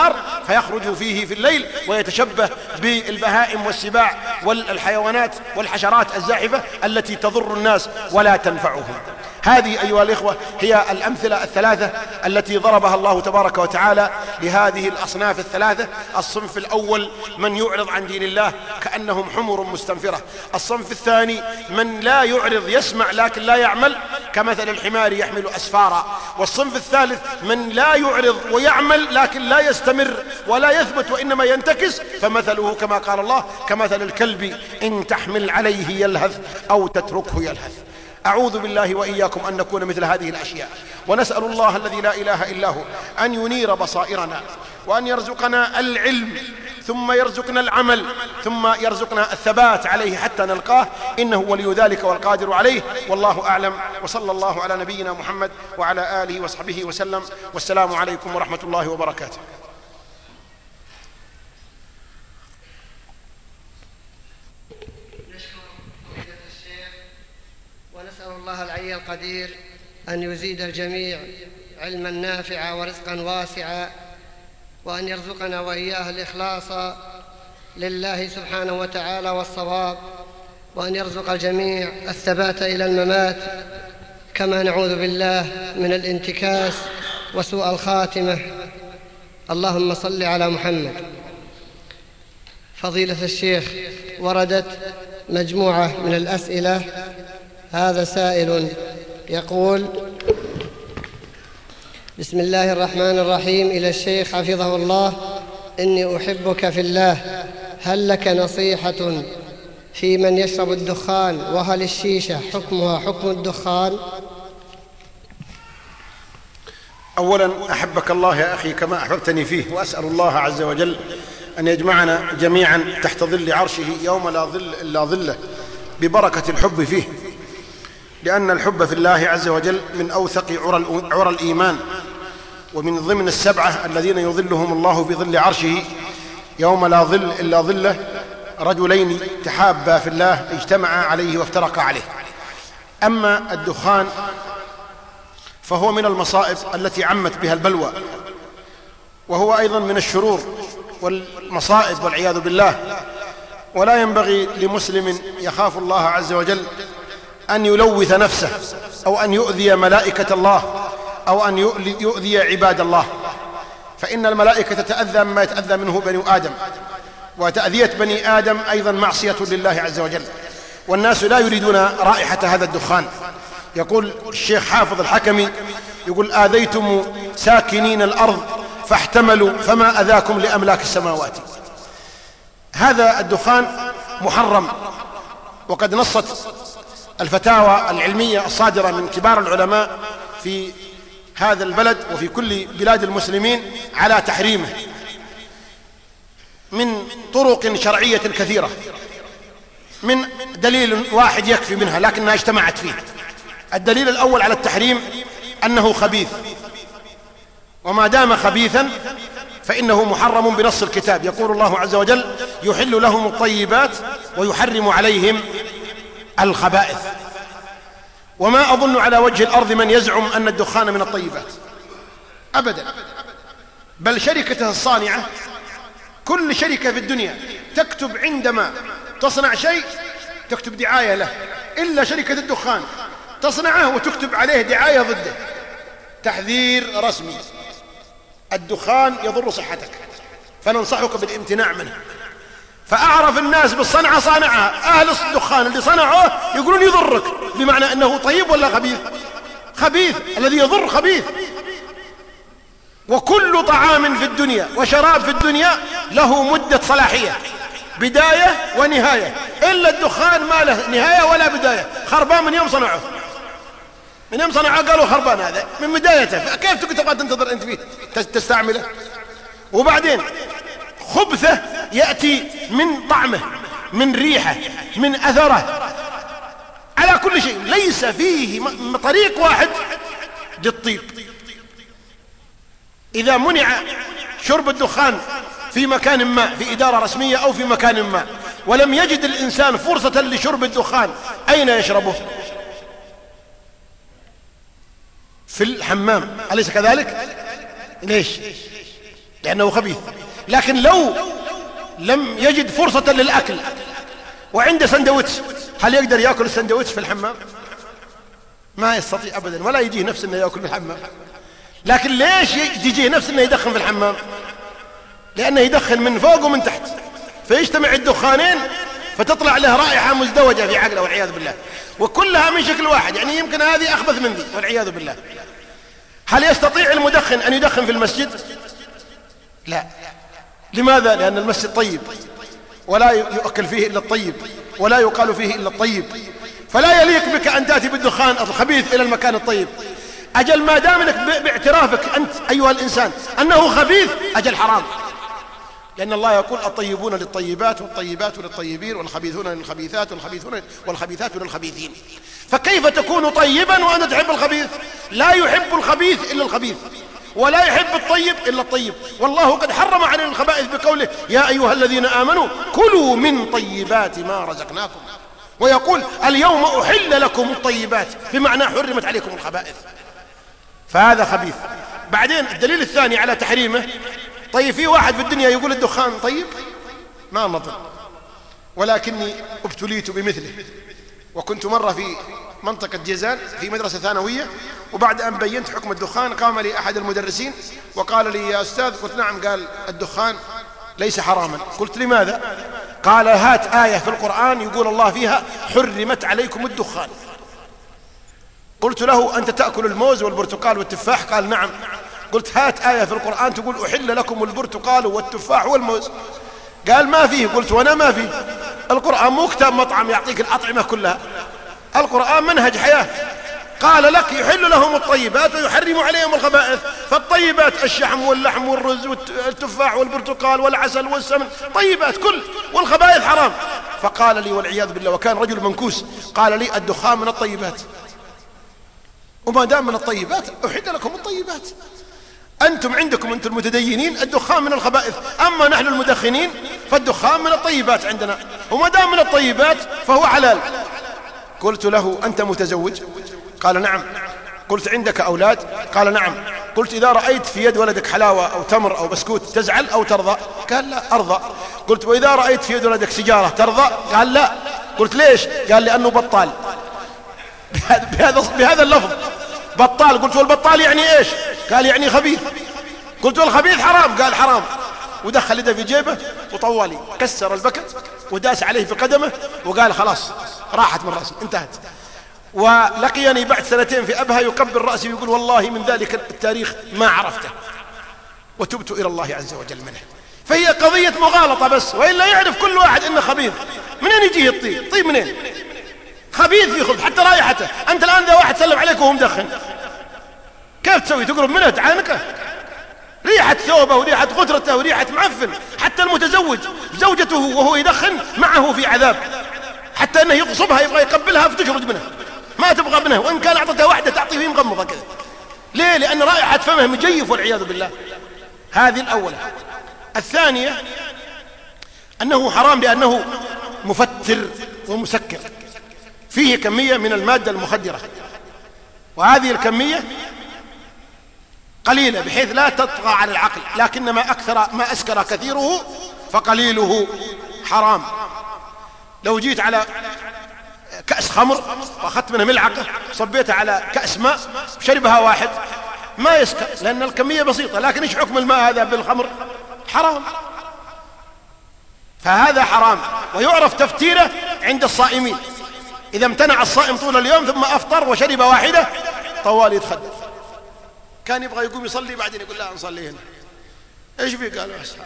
فيخرج فيه في الليل ويتشبه بالبهائم والسباع والحيوانات والحشرات الزاحفة التي تضر الناس ولا تنفعهم. هذه أيها الإخوة هي الأمثلة الثلاثة التي ضربها الله تبارك وتعالى لهذه الأصناف الثلاثة. الصنف الأول من يعرض عن دين الله كأنهم حمر مستنفرة. الصنف الثاني من لا يعرض، يسمع لكن لا يعمل، كمثل الحمار يحمل أسفارا. والصنف الثالث من لا يعرض ويعمل لكن لا يستمر ولا يثبت وإنما ينتكس، فمثله كما قال الله كمثل الكلب إن تحمل عليه يلهث أو تتركه يلهث. أعوذ بالله وإياكم أن نكون مثل هذه الأشياء، ونسأل الله الذي لا إله إلا هو أن ينير بصائرنا وأن يرزقنا العلم ثم يرزقنا العمل ثم يرزقنا الثبات عليه حتى نلقاه، إنه ولي ذلك والقادر عليه. والله أعلم، وصلى الله على نبينا محمد وعلى آله وصحبه وسلم، والسلام عليكم ورحمة الله وبركاته. ونسأل الله العلي القدير أن يزيد الجميع علما نافعا ورزقا واسعا، وأن يرزقنا وإياه الإخلاص لله سبحانه وتعالى والصواب، وأن يرزق الجميع الثبات إلى الممات، كما نعوذ بالله من الانتكاس وسوء الخاتمة. اللهم صل على محمد. فضيلة الشيخ، وردت مجموعة من الأسئلة. هذا سائل يقول: بسم الله الرحمن الرحيم، إلى الشيخ حفظه الله، إني أحبك في الله، هل لك نصيحة في من يشرب الدخان؟ وهل الشيشة حكمها حكم الدخان؟ أولا أحبك الله يا أخي كما أحببتني فيه، وأسأل الله عز وجل أن يجمعنا جميعا تحت ظل عرشه يوم لا ظل إلا ظله ببركة الحب فيه، لأن الحب في الله عز وجل من أوثق عرى الإيمان، ومن ضمن السبعة الذين يظلهم الله بظل عرشه يوم لا ظل إلا ظله رجلين تحابا في الله اجتمعا عليه وافترقا عليه. أما الدخان فهو من المصائب التي عمت بها البلوى، وهو أيضا من الشرور والمصائب والعياذ بالله، ولا ينبغي لمسلم يخاف الله عز وجل أن يلوث نفسه أو أن يؤذي ملائكة الله أو أن يؤذي عباد الله، فإن الملائكة تتأذى مما يتأذى منه بني آدم، وتأذية بني آدم أيضا معصية لله عز وجل، والناس لا يريدون رائحة هذا الدخان. يقول الشيخ حافظ الحكمي، يقول: آذيتم ساكنين الأرض فاحتملوا فما أذاكم لأملاك السماوات. هذا الدخان محرم، وقد نصت الفتاوى العلمية الصادرة من كبار العلماء في هذا البلد وفي كل بلاد المسلمين على تحريمه من طرق شرعية كثيرة، من دليل واحد يكفي منها لكنها اجتمعت فيه. الدليل الأول على التحريم أنه خبيث، وما دام خبيثا فإنه محرم بنص الكتاب. يقول الله عز وجل: يحل لهم الطيبات ويحرم عليهم الخبائث. وما أظن على وجه الأرض من يزعم أن الدخان من الطيبات أبدا، بل شركته الصانعة، كل شركة في الدنيا تكتب عندما تصنع شيء تكتب دعاية له، إلا شركة الدخان تصنعه وتكتب عليه دعاية ضده، تحذير رسمي: الدخان يضر صحتك فننصحك بالامتناع منه. فأعرف الناس بالصنعة صانعها، أهل الدخان اللي صنعوه يقولون يضرك، بمعنى أنه طيب ولا خبيث؟ خبيث، الذي يضر خبيث. وكل طعام في الدنيا وشراب في الدنيا له مدة صلاحية، بداية ونهاية، إلا الدخان ما له نهاية ولا بداية، خربان من يوم صنعه، من يوم صنعه قالوا خربان هذا من بدايته، فكيف تبغى تنتظر أنت فيه تستعمله؟ وبعدين خبثه يأتي من طعمه، من ريحه، من أثره، على كل شيء، ليس فيه طريق واحد للطيب. إذا منع شرب الدخان في مكان ما، في إدارة رسمية أو في مكان ما، ولم يجد الإنسان فرصة لشرب الدخان، أين يشربه؟ في الحمام، أليس كذلك؟ ليش؟ لأنه خبيث. لكن لو لم يجد فرصة للأكل وعنده سندوتش، هل يقدر يأكل السندوتش في الحمام؟ ما يستطيع أبدا، ولا يجيه نفس أنه يأكل في الحمام. لكن ليش يجيه نفس أنه يدخن في الحمام؟ لأنه يدخن من فوق ومن تحت، فيجتمع الدخانين فتطلع له رائحة مزدوجة في عقله والعياذ بالله، وكلها من شكل واحد، يعني يمكن هذه أخبث من ذي والعياذ بالله. هل يستطيع المدخن أن يدخن في المسجد؟ لا. لماذا؟ لأن المسجد طيب ولا يؤكل فيه إلا الطيب ولا يقال فيه إلا الطيب، فلا يليق بك أن تأتي بالدخان الخبيث إلى المكان الطيب. أجل ما دام لك باعترافك أنت أيها الإنسان أنه خبيث، أجل حرام، لأن الله يقول الطيبون للطيبات والطيبات للطيبين والخبيثون للخبيثات والخبيثات للخبيثين. فكيف تكون طيبا وأنت تحب الخبيث؟ لا يحب الخبيث إلا الخبيث، ولا يحب الطيب إلا الطيب. والله قد حرم علينا الخبائث بقوله يا أيها الذين آمنوا كلوا من طيبات ما رزقناكم، ويقول اليوم أحل لكم الطيبات، بمعنى حرمت عليكم الخبائث. فهذا خبيث. بعدين الدليل الثاني على تحريمه، طيب في واحد في الدنيا يقول الدخان طيب؟ ما نظن، ولكني ابتليت بمثله. وكنت مرة في منطقة جيزان في مدرسة ثانوية، وبعد أن بينت حكم الدخان قام لي أحد المدرسين وقال لي يا أستاذ، قلت نعم، قال الدخان ليس حراما. قلت لماذا؟ قال هات آية في القرآن يقول الله فيها حرمت عليكم الدخان. قلت له أنت تأكل الموز والبرتقال والتفاح؟ قال نعم. قلت هات آية في القرآن تقول أحل لكم البرتقال والتفاح والموز. قال ما فيه. قلت وأنا ما فيه. القرآن مو كتاب مطعم يعطيك الأطعمة كلها، القرآن منهج حياة. قال لك يحل لهم الطيبات ويحرم عليهم الخبائث، فالطيبات الشحم واللحم والرز والتفاح والبرتقال والعسل والسمن طيبات كل، والخبائث حرام. فقال لي والعياذ بالله، وكان رجل منكوس، قال لي الدخان من الطيبات، وما دام من الطيبات أحل لكم الطيبات. أنتم عندكم أنتم المتدينين الدخان من الخبائث، أما نحن المدخنين فالدخان من الطيبات عندنا، وما دام من الطيبات فهو حلال. قلت له أنت متزوج؟ قال نعم. قلت عندك أولاد؟ قال نعم. قلت إذا رأيت في يد ولدك حلاوة أو تمر أو بسكوت تزعل أو ترضى؟ قال لا أرضى. قلت وإذا رأيت في يد ولدك سيجارة ترضى؟ قال لا. قلت ليش؟ قال لأنه بطال. بهذا اللفظ بطال. قلت والبطال يعني إيش؟ قال يعني خبيث. قلت والخبيث حرام؟ قال حرام. ودخل يده في جيبه وطوالي كسر البكت وداس عليه بقدمه وقال خلاص راحت من رأسي، انتهت. ولقيني بعد 2 في أبها يقبل رأسي ويقول والله من ذلك التاريخ ما عرفته وتبت إلى الله عز وجل منه. فهي قضية مغالطة بس، وإلا يعرف كل واحد إنه خبيث. منين يجيه الطيب؟ طيب منين؟ خبيث يخذ حتى رائحته. أنت الآن إذا واحد سلم عليك وهو مدخن كيف تسوي؟ تقرب منه تعانقه؟ ريحة ثوبه وريحة غترته وريحة معفن. حتى المتزوج زوجته وهو يدخن معه في عذاب، حتى أنه يغصبها يبغى يقبلها فتخرج منه، ما تبغى منه، وإن كان أعطتها واحدة تعطيه مغمضة كذا. ليه؟ لأن رائحة فمه مجيف والعياذ بالله. هذه الأولى. الثانية أنه حرام لأنه مفتر ومسكر، فيه كمية من المادة المخدرة، وهذه الكمية قليلة بحيث لا تطغى على العقل، لكن ما أسكر كثيره فقليله حرام. لو جيت على كأس خمر وأخذت منها ملعقة صبيتها على كأس ماء شربها واحد ما يسكر لأن الكمية بسيطة، لكن إيش حكم الماء هذا بالخمر؟ حرام. فهذا حرام، ويعرف تفتيره عند الصائمين. إذا امتنع الصائم طول اليوم ثم أفطر وشرب واحدة طوال يتخدر. كان يبغى يقوم يصلي بعدين يقول لا نصلي هنا. ايش فيه؟ قال بس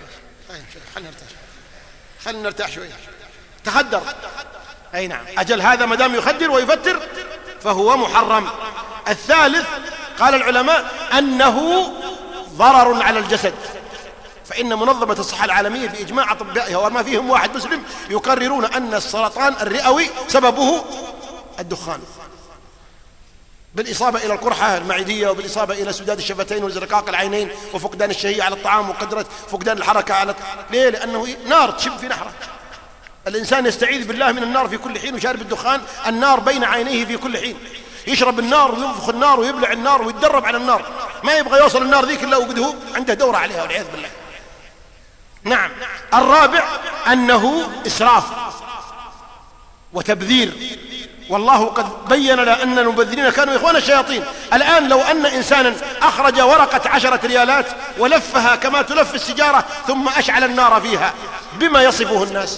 خلنا نرتاح شوية. تخدر. اي نعم. اجل هذا ما دام يخدر ويفتر فهو محرم. الثالث قال العلماء انه ضرر على الجسد، فإن منظمة الصحة العالمية بإجماع أطبائها وما فيهم واحد مسلم يقررون أن السرطان الرئوي سببه الدخان، بالإصابة إلى القرحة المعدية وبالإصابة إلى سداد الشفتين وزرقاق العينين وفقدان الشهية على الطعام وقدرة فقدان الحركة على ليه؟ لأنه نار تشب في نحره. الإنسان يستعيذ بالله من النار في كل حين، وشارب الدخان النار بين عينيه في كل حين، يشرب النار وينفخ النار ويبلع النار ويتدرب على النار، ما يبغى يوصل النار ذيك إلا وقد هو عنده دورة عليها والعياذ بالله. نعم. الرابع أنه إسراف وتبذير، والله قد بين لنا أن المبذرين كانوا إخوان الشياطين. الآن لو أن إنسانا أخرج ورقة 10 ريالات ولفها كما تلف السجارة ثم أشعل النار فيها، بما يصفه الناس؟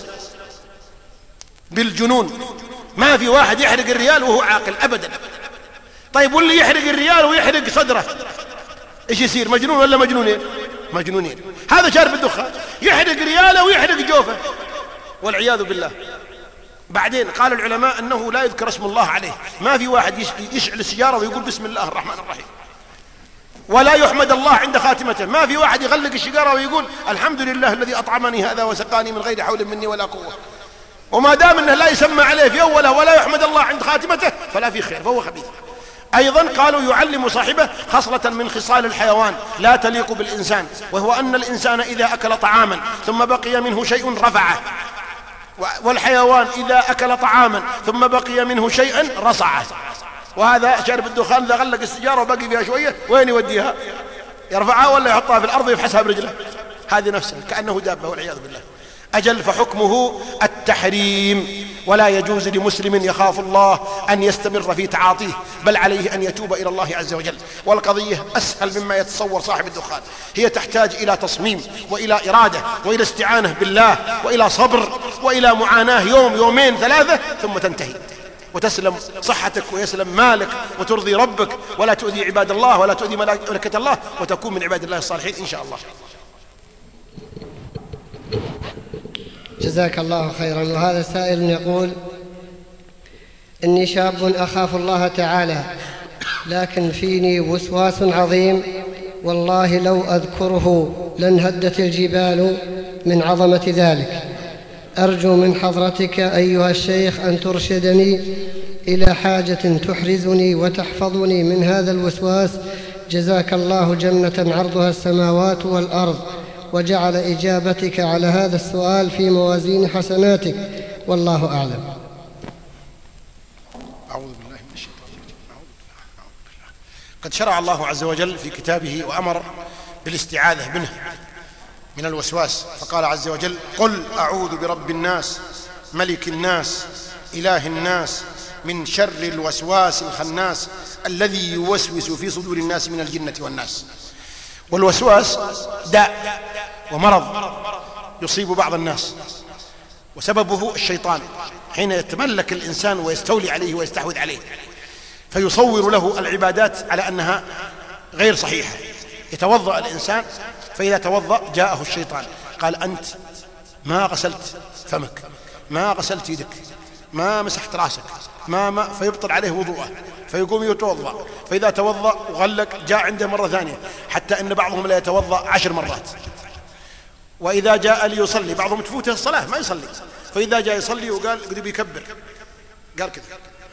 بالجنون. ما في واحد يحرق الريال وهو عاقل أبدا. طيب واللي يحرق الريال ويحرق صدره إيش يصير؟ مجنون ولا مجنونين؟ مجنونين. هذا شارب الدخان يحرق رياله ويحرق جوفه والعياذ بالله. بعدين قال العلماء أنه لا يذكر اسم الله عليه. ما في واحد يشعل السيارة ويقول بسم الله الرحمن الرحيم، ولا يحمد الله عند خاتمته. ما في واحد يغلق السيجارة ويقول الحمد لله الذي أطعمني هذا وسقاني من غير حول مني ولا قوة. وما دام أنه لا يسمى عليه في أوله ولا يحمد الله عند خاتمته فلا في خير، فهو خبيث. أيضا قالوا يعلم صاحبه خصلة من خصال الحيوان لا تليق بالإنسان، وهو أن الإنسان إذا أكل طعاما ثم بقي منه شيء رفعه، والحيوان إذا أكل طعاما ثم بقي منه شيئا رصعه. وهذا شارب الدخان إذا غلق السجارة وبقي فيها شوية وين يوديها؟ يرفعها ولا يحطها في الأرض ويفحسها برجله؟ هذه نفسه كأنه دابة والعياذ بالله. أجل فحكمه التحريم، ولا يجوز لمسلم يخاف الله أن يستمر في تعاطيه، بل عليه أن يتوب إلى الله عز وجل. والقضية أسهل مما يتصور صاحب الدخان، هي تحتاج إلى تصميم وإلى إرادة وإلى استعانة بالله وإلى صبر وإلى معاناة يوم يومين 3 ثم تنتهي وتسلم صحتك ويسلم مالك وترضي ربك ولا تؤذي عباد الله ولا تؤذي ملائكة الله وتكون من عباد الله الصالحين إن شاء الله. جزاك الله خيرا. وهذا سائل يقول: إني شاب أخاف الله تعالى، لكن فيني وسواس عظيم، والله لو أذكره لانهدت الجبال من عظمة ذلك. أرجو من حضرتك أيها الشيخ أن ترشدني إلى حاجة تحرزني وتحفظني من هذا الوسواس. جزاك الله جنة عرضها السماوات والأرض، وجعل إجابتك على هذا السؤال في موازين حسناتك، والله أعلم. أعوذ بالله من الشيطان الرجيم. قد شرع الله عز وجل في كتابه وأمر بالاستعاذة منه من الوسواس، فقال عز وجل: قل أعوذ برب الناس ملك الناس إله الناس من شر الوسواس الخناس الذي يوسوس في صدور الناس من الجنة والناس. والوسواس داء ومرض يصيب بعض الناس، وسببه الشيطان حين يتملك الإنسان ويستولي عليه ويستحوذ عليه، فيصور له العبادات على أنها غير صحيحة. يتوضأ الإنسان، فإذا توضأ جاءه الشيطان قال: أنت ما غسلت فمك، ما غسلت يدك، ما مسحت راسك، فيبطل عليه وضوءه، فيقوم يتوضأ، فإذا توضأ وغلق جاء عنده مرة ثانية، حتى أن بعضهم لا يتوضأ 10 مرات. وإذا جاء ليصلي بعضهم تفوته الصلاة ما يصلي، فإذا جاء يصلي وقال قد بيكبر، قال كذا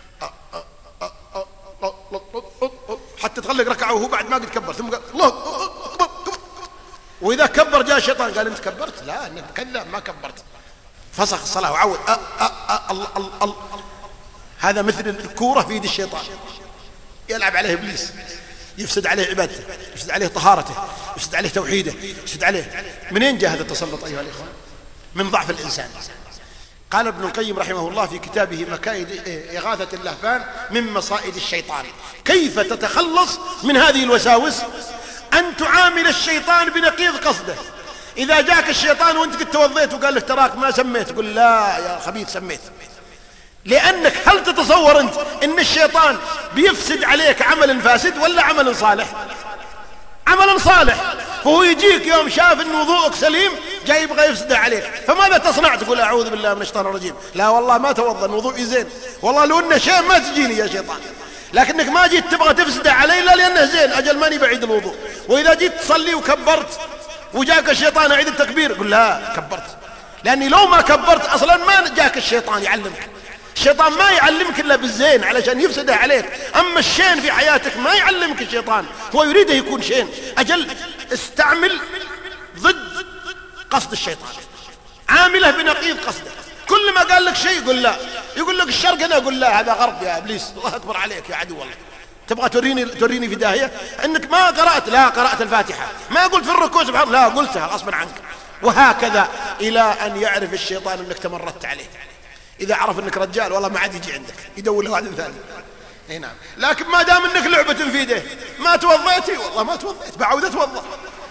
حتى تغلق ركعة وهو بعد ما قد كبر، ثم قال الله أكبر. وإذا كبر جاء الشيطان قال: أنت كبرت؟ لا، أنك كذاب ما كبرت. فسخ الصلاة وعود الله. هذا مثل الكورة في يد الشيطان، يلعب عليه إبليس، يفسد عليه عبادته، يفسد عليه طهارته، يفسد عليه توحيده، يفسد عليه. منين جاء هذا التسلط أيها الإخوان؟ من ضعف الإنسان. قال ابن القيم رحمه الله في كتابه مكايد إغاثة اللهفان من مصائد الشيطان: كيف تتخلص من هذه الوساوس؟ أن تعامل الشيطان بنقيض قصده. إذا جاك الشيطان وانت قد توضيت وقال لك تراك ما سميت، قل: لا يا خبيث سميت. لأنك هل تتصور أنت أن الشيطان بيفسد عليك عمل فاسد ولا عمل صالح؟ عمل صالح. فهو يجيك يوم شاف أن وضوءك سليم جاي يبغى يفسده عليك، فماذا تصنع؟ تقول: أعوذ بالله من الشيطان الرجيم، لا والله ما توضأ، الوضوء زين، والله لو أنه شيء ما تجيني يا شيطان. لكنك ما جيت تبغى تفسده علي إلا لأنه زين، أجل ماني بعيد الوضوء. وإذا جيت تصلي وكبرت وجاك الشيطان أعيد التكبير، قل: لا كبرت، لأني لو ما كبرت أصلا ما جاك الشيطان يعلمك. الشيطان ما يعلمك إلا بالزين علشان يفسده عليك، أما الشين في حياتك ما يعلمك الشيطان، هو يريده يكون شين. أجل استعمل ضد قصد الشيطان، عامله بنقيض قصده. كل ما قال لك شيء قل لا، يقول لك الشرق، أنا أقول لا هذا غرب يا إبليس، الله أكبر عليك يا عدو الله، تبغى توريني في داهية أنك ما قرأت؟ لا، قرأت الفاتحة. ما قلت في الركوع سبحان الله؟ لا، قلتها غصبا عنك. وهكذا إلى أن يعرف الشيطان أنك تمردت عليه. إذا عرف أنك رجال والله ما عاد يجي عندك، يدور له واحد ثاني. اي نعم. لكن ما دام أنك لعبة في يده، ما توضيتي والله ما توضيت، بعود اتوضا.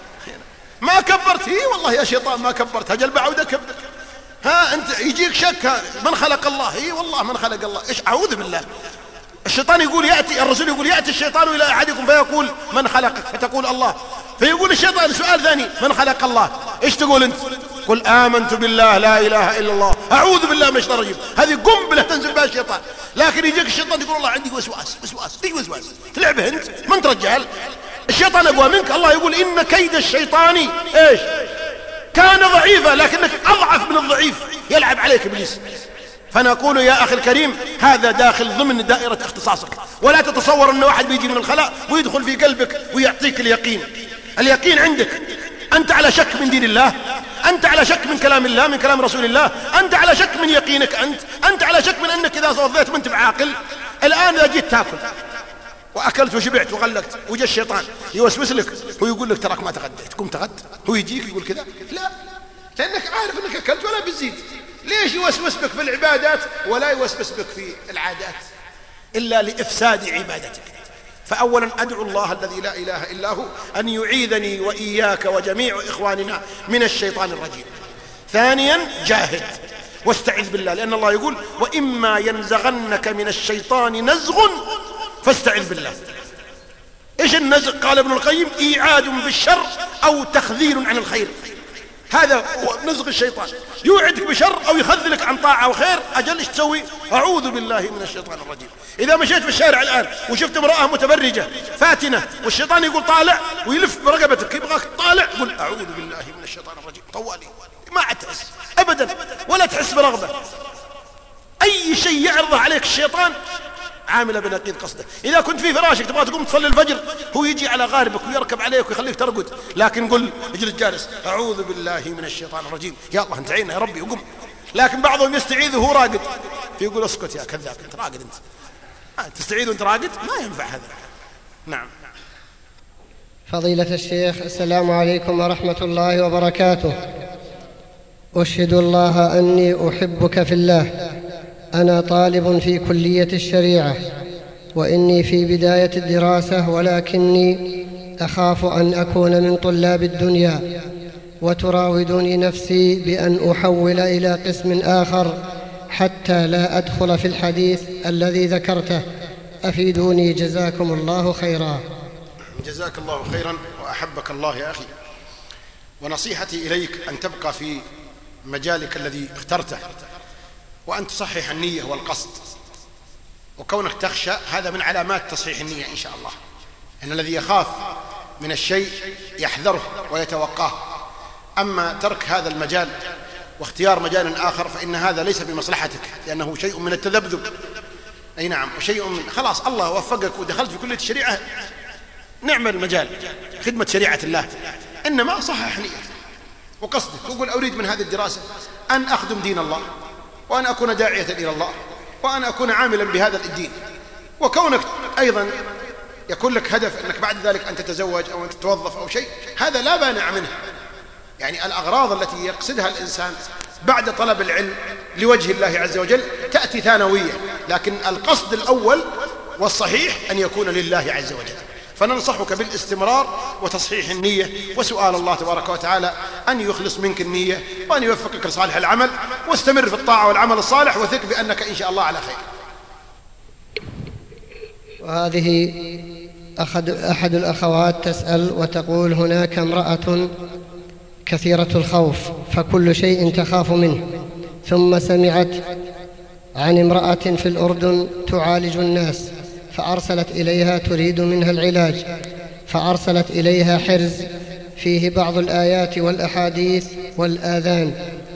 ما كبرت، والله يا شيطان ما كبرت، هجل بعود اكبر. أنت يجيك شك، من خلق الله؟ والله من خلق الله. إيش؟ أعوذ بالله. الشيطان يقول يأتي، الرسول يقول يأتي الشيطان إلى أحدكم فيقول من خلقك؟ فتقول الله. فيقول الشيطان سؤال ثاني، من خلق الله؟ إيش تقول أنت؟ قل آمنت بالله لا إله إلا الله. أعوذ بالله من الشيطان الرجيم. هذه قنبلة تنزل بها الشيطان. لكن يجيك الشيطان يقول الله عندي وسواس. ايش وسواس؟ تلعبه أنت؟ ما أنت رجال، الشيطان أقوى منك. الله يقول إن كيد الشيطان إيش؟ كان ضعيفا، لكنك أضعف من الضعيف، يلعب عليك إبليس. فنقول يا أخي الكريم هذا داخل ضمن دائرة اختصاصك، ولا تتصور أن واحد بيجي من الخلاء ويدخل في قلبك ويعطيك اليقين. اليقين عندك، أنت على شك من دين الله، أنت على شك من كلام الله، من كلام رسول الله، أنت على شك من يقينك، أنت على شك من أنك إذا صوفيت ما أنت بعاقل. الآن إذا جيت تأكل وأكلت وشبعت وغلقت، وجاء الشيطان يوسوس لك ويقول لك تراك ما تغديت، قم تغد. هو يجيك يقول كذا؟ لا، لأنك عارف أنك أكلت ولا بتزيد. ليش يوسوس بك في العبادات ولا يوسوس بك في العادات؟ إلا لإفساد عبادتك. فأولا أدعو الله الذي لا إله إلا هو أن يعيذني وإياك وجميع إخواننا من الشيطان الرجيم. ثانيا جاهد واستعذ بالله، لأن الله يقول وإما ينزغنك من الشيطان نزغ فاستعذ بالله. إيش النزغ؟ قال ابن القيم إيعاد بالشر أو تخذيل عن الخير. هذا هو نزغ الشيطان، يوعدك بشر أو يخذلك عن طاعة وخير. أجل إيش تسوي؟ أعوذ بالله من الشيطان الرجيم. إذا مشيت في الشارع الآن وشفت امرأة متبرجة فاتنة والشيطان يقول طالع ويلف برقبتك يبغاك طالع، قل أعوذ بالله من الشيطان الرجيم طوالي. ما عاد تحس أبدا ولا تحس برغبة. أي شيء يعرضه عليك الشيطان عامله بنقيض قصده. إذا كنت في فراشك تبغى تقوم تصلي الفجر، هو يجي على غاربك ويركب عليك ويخليك ترقد، لكن قل اجلس جالس أعوذ بالله من الشيطان الرجيم، يا الله انت عيننا يا ربي وقم. لكن بعضهم يستعيذ وهو راقد، فيقول اسكت يا كذاب انت راقد، انت تستعيذ وانت راقد، ما ينفع هذا. نعم. فضيلة الشيخ، السلام عليكم ورحمة الله وبركاته. أشهد الله أني أحبك في الله. أنا طالب في كلية الشريعة، وإني في بداية الدراسة، ولكني أخاف أن أكون من طلاب الدنيا، وتراودني نفسي بأن أحول إلى قسم آخر حتى لا أدخل في الحديث الذي ذكرته. أفيدوني جزاكم الله خيرا. جزاك الله خيرا وأحبك الله يا أخي. ونصيحتي إليك أن تبقى في مجالك الذي اخترته، وأن تصحح النية والقصد. وكونك تخشى هذا من علامات تصحيح النية إن شاء الله. إن الذي يخاف من الشيء يحذره ويتوقاه. أما ترك هذا المجال واختيار مجال آخر فإن هذا ليس بمصلحتك، لأنه شيء من التذبذب. أي نعم، وشيء من خلاص الله وفقك ودخلت في كلية الشريعة، نعم المجال خدمة شريعة الله. إنما صحح نيتك وقصدك، وقل أريد من هذه الدراسة أن أخدم دين الله، وأن أكون داعية إلى الله، وأن أكون عاملا بهذا الدين. وكونك أيضا يكون لك هدف أنك بعد ذلك أن تتزوج أو أن تتوظف أو شيء، هذا لا مانع منه. يعني الأغراض التي يقصدها الإنسان بعد طلب العلم لوجه الله عز وجل تأتي ثانوية، لكن القصد الأول والصحيح أن يكون لله عز وجل. فننصحك بالاستمرار وتصحيح النية، وسؤال الله تبارك وتعالى أن يخلص منك النية وأن يوفقك لصالح العمل، واستمر في الطاعة والعمل الصالح، وثق بأنك إن شاء الله على خير. وهذه أحد الأخوات تسأل وتقول: هناك امرأة كثيرة الخوف فكل شيء تخاف منه، ثم سمعت عن امرأة في الأردن تعالج الناس، فأرسلت إليها تريد منها العلاج، فأرسلت إليها حرز فيه بعض الآيات والأحاديث والآذان،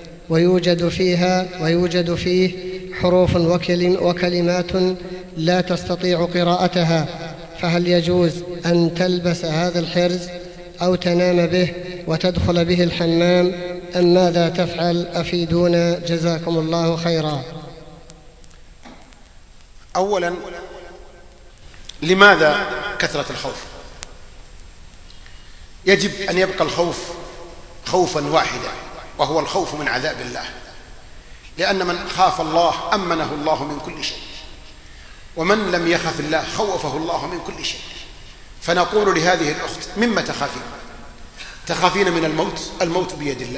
ويوجد فيه حروف وكلمات لا تستطيع قراءتها، فهل يجوز أن تلبس هذا الحرز أو تنام به وتدخل به الحمام، أم ماذا تفعل؟ أفيدونا جزاكم الله خيرا. أولا لماذا كثرة الخوف؟ يجب أن يبقى الخوف خوفا واحدا، وهو الخوف من عذاب الله، لأن من خاف الله أمنه الله من كل شيء، ومن لم يخف الله خوفه الله من كل شيء. فنقول لهذه الأخت: مما تخافين؟ تخافين من الموت؟ الموت بيد الله.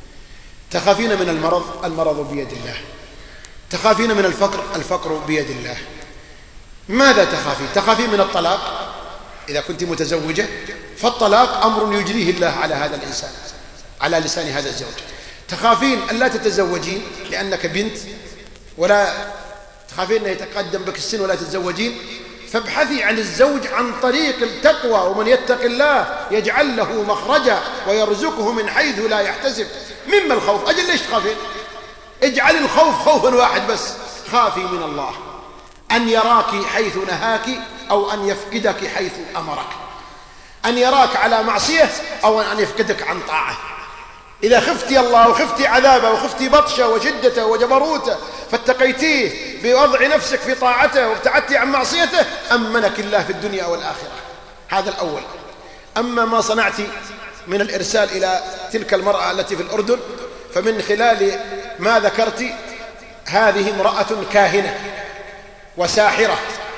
تخافين من المرض؟ المرض بيد الله. تخافين من الفقر؟ الفقر بيد الله. ماذا تخافين؟ تخافين من الطلاق؟ إذا كنت متزوجة فالطلاق أمر يجريه الله على هذا الإنسان على لسان هذا الزوج. تخافين أن لا تتزوجين لأنك بنت، ولا تخافين أن يتقدم بك السن ولا تتزوجين، فابحثي عن الزوج عن طريق التقوى، ومن يتق الله يجعل له مخرجا ويرزقه من حيث لا يحتسب. مما الخوف؟ أجل ليش تخافين؟ اجعل الخوف خوفا واحد بس، خافي من الله أن يراك حيث نهاك أو أن يفقدك حيث أمرك، أن يراك على معصية أو أن يفقدك عن طاعة. إذا خفتي الله وخفتي عذابه وخفتي بطشه وشدته وجبروته فاتقيتيه بوضع نفسك في طاعته وابتعدتي عن معصيته، أمنك الله في الدنيا والآخرة. هذا الأول. أما ما صنعت من الإرسال إلى تلك المرأة التي في الأردن، فمن خلال ما ذكرت هذه امرأة كاهنة وساحرة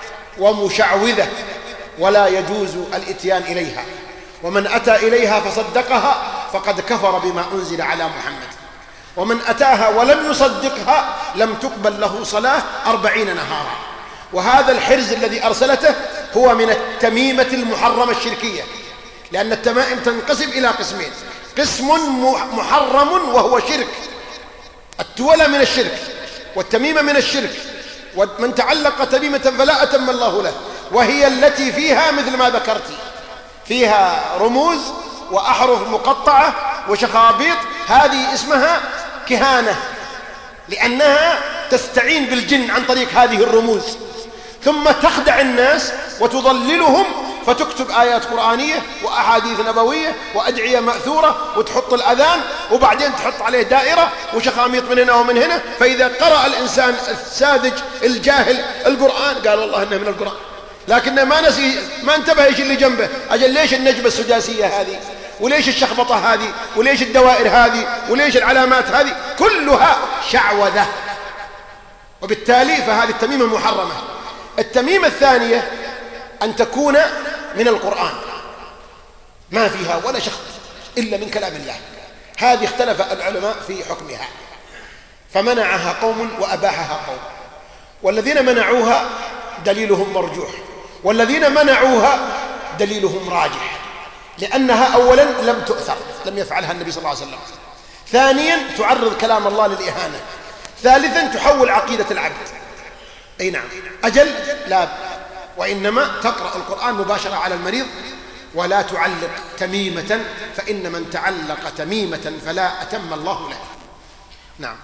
ومشعوذة، ولا يجوز الإتيان إليها، ومن أتى إليها فصدقها فقد كفر بما أنزل على محمد، ومن أتاها ولم يصدقها لم تقبل له صلاة 40 نهارا. وهذا الحرز الذي أرسلته هو من التميمة المحرمة الشركية، لأن التمائم تنقسم إلى قسمين: قسم محرم وهو شرك، التولى من الشرك والتميمة من الشرك، ومن تعلق تميمة فلا أتم الله له، وهي التي فيها مثل ما ذكرت، فيها رموز وأحرف مقطعة وشخابيط. هذه اسمها كهانة، لأنها تستعين بالجن عن طريق هذه الرموز، ثم تخدع الناس وتضللهم، فتكتب آيات قرآنية وأحاديث نبوية وأدعية مأثورة وتحط الأذان، وبعدين تحط عليه دائرة وشخاميط من هنا ومن هنا. فإذا قرأ الإنسان الساذج الجاهل القرآن قال والله إنه من القرآن، لكنه ما انتبه ايش اللي جنبه. أجل ليش النجبة السداسية هذه، وليش الشخبطة هذه، وليش الدوائر هذه، وليش العلامات هذه؟ كلها شعوذة. وبالتالي فهذه التميمة محرمة. التميمة الثانية أن تكون من القرآن، ما فيها ولا شخص إلا من كلام الله. هذه اختلف العلماء في حكمها، فمنعها قوم وأباحها قوم، والذين منعوها دليلهم مرجوح، والذين منعوها دليلهم راجح، لأنها أولا لم تؤثر، لم يفعلها النبي صلى الله عليه وسلم. ثانيا تعرض كلام الله للإهانة. ثالثا تحول عقيدة العبد. أي نعم. أجل لا، وإنما تقرأ القرآن مباشرة على المريض، ولا تعلق تميمة، فإن من تعلق تميمة فلا أتم الله له. نعم.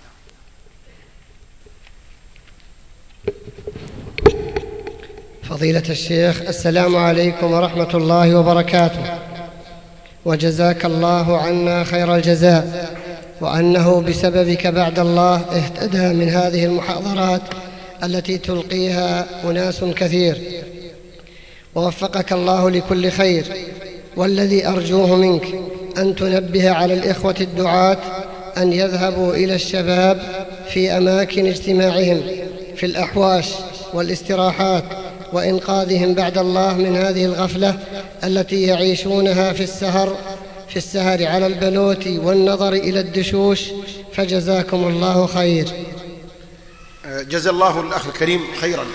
فضيلة الشيخ، السلام عليكم ورحمة الله وبركاته، وجزاك الله عنا خير الجزاء، وأنه بسببك بعد الله اهتدى من هذه المحاضرات التي تلقيها أناس كثير، ووفقك الله لكل خير. والذي أرجوه منك أن تنبه على الإخوة الدعاة أن يذهبوا إلى الشباب في أماكن اجتماعهم في الأحواش والاستراحات، وإنقاذهم بعد الله من هذه الغفلة التي يعيشونها في السهر على البلوت والنظر إلى الدشوش، فجزاكم الله خير. جزا الله الأخ الكريم خيرا،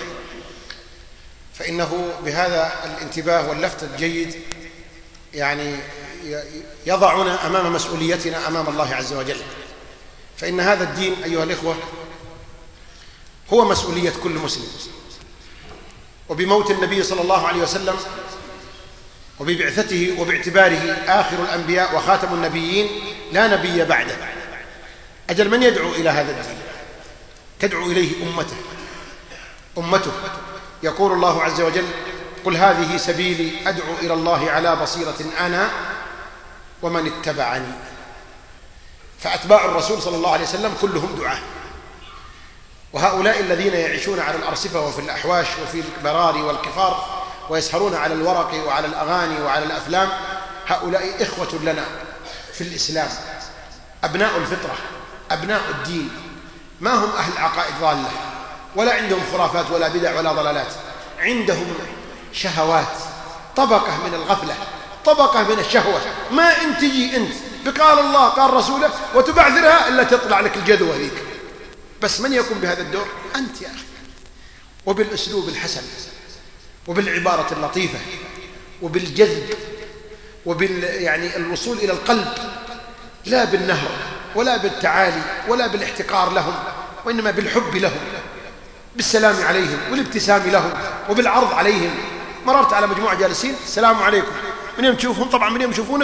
فإنه بهذا الانتباه واللفت الجيد يعني يضعنا أمام مسؤوليتنا أمام الله عز وجل. فإن هذا الدين أيها الإخوة هو مسؤولية كل مسلم، وبموت النبي صلى الله عليه وسلم وببعثته وباعتباره آخر الأنبياء وخاتم النبيين لا نبي بعده، أجل من يدعو إلى هذا الدين؟ تدعو إليه أمته. يقول الله عز وجل: قل هذه سبيلي أدعو إلى الله على بصيرة أنا ومن اتبعني. فأتباع الرسول صلى الله عليه وسلم كلهم دعاة، وهؤلاء الذين يعيشون على الأرصفة وفي الأحواش وفي البراري والكفار ويسهرون على الورق وعلى الأغاني وعلى الأفلام، هؤلاء إخوة لنا في الإسلام، أبناء الفطرة، أبناء الدين، ما هم أهل عقائد ضالة ولا عندهم خرافات ولا بدع ولا ضلالات، عندهم شهوات، طبقة من الغفلة، طبقة من الشهوة، ما أنت تجي أنت بقال الله قال رسوله وتبعثرها إلا تطلع لك الجذوة ذيك. بس من يقوم بهذا الدور؟ أنت يا أخي، وبالأسلوب الحسن وبالعبارة اللطيفة وبالجذب يعني الوصول إلى القلب، لا بالنهر ولا بالتعالي ولا بالاحتقار لهم، وإنما بالحب لهم، بالسلام عليهم والابتسام لهم وبالعرض عليهم. مررت على مجموعة جالسين، السلام عليكم، من يوم تشوفهم طبعا من يوم يشوفونك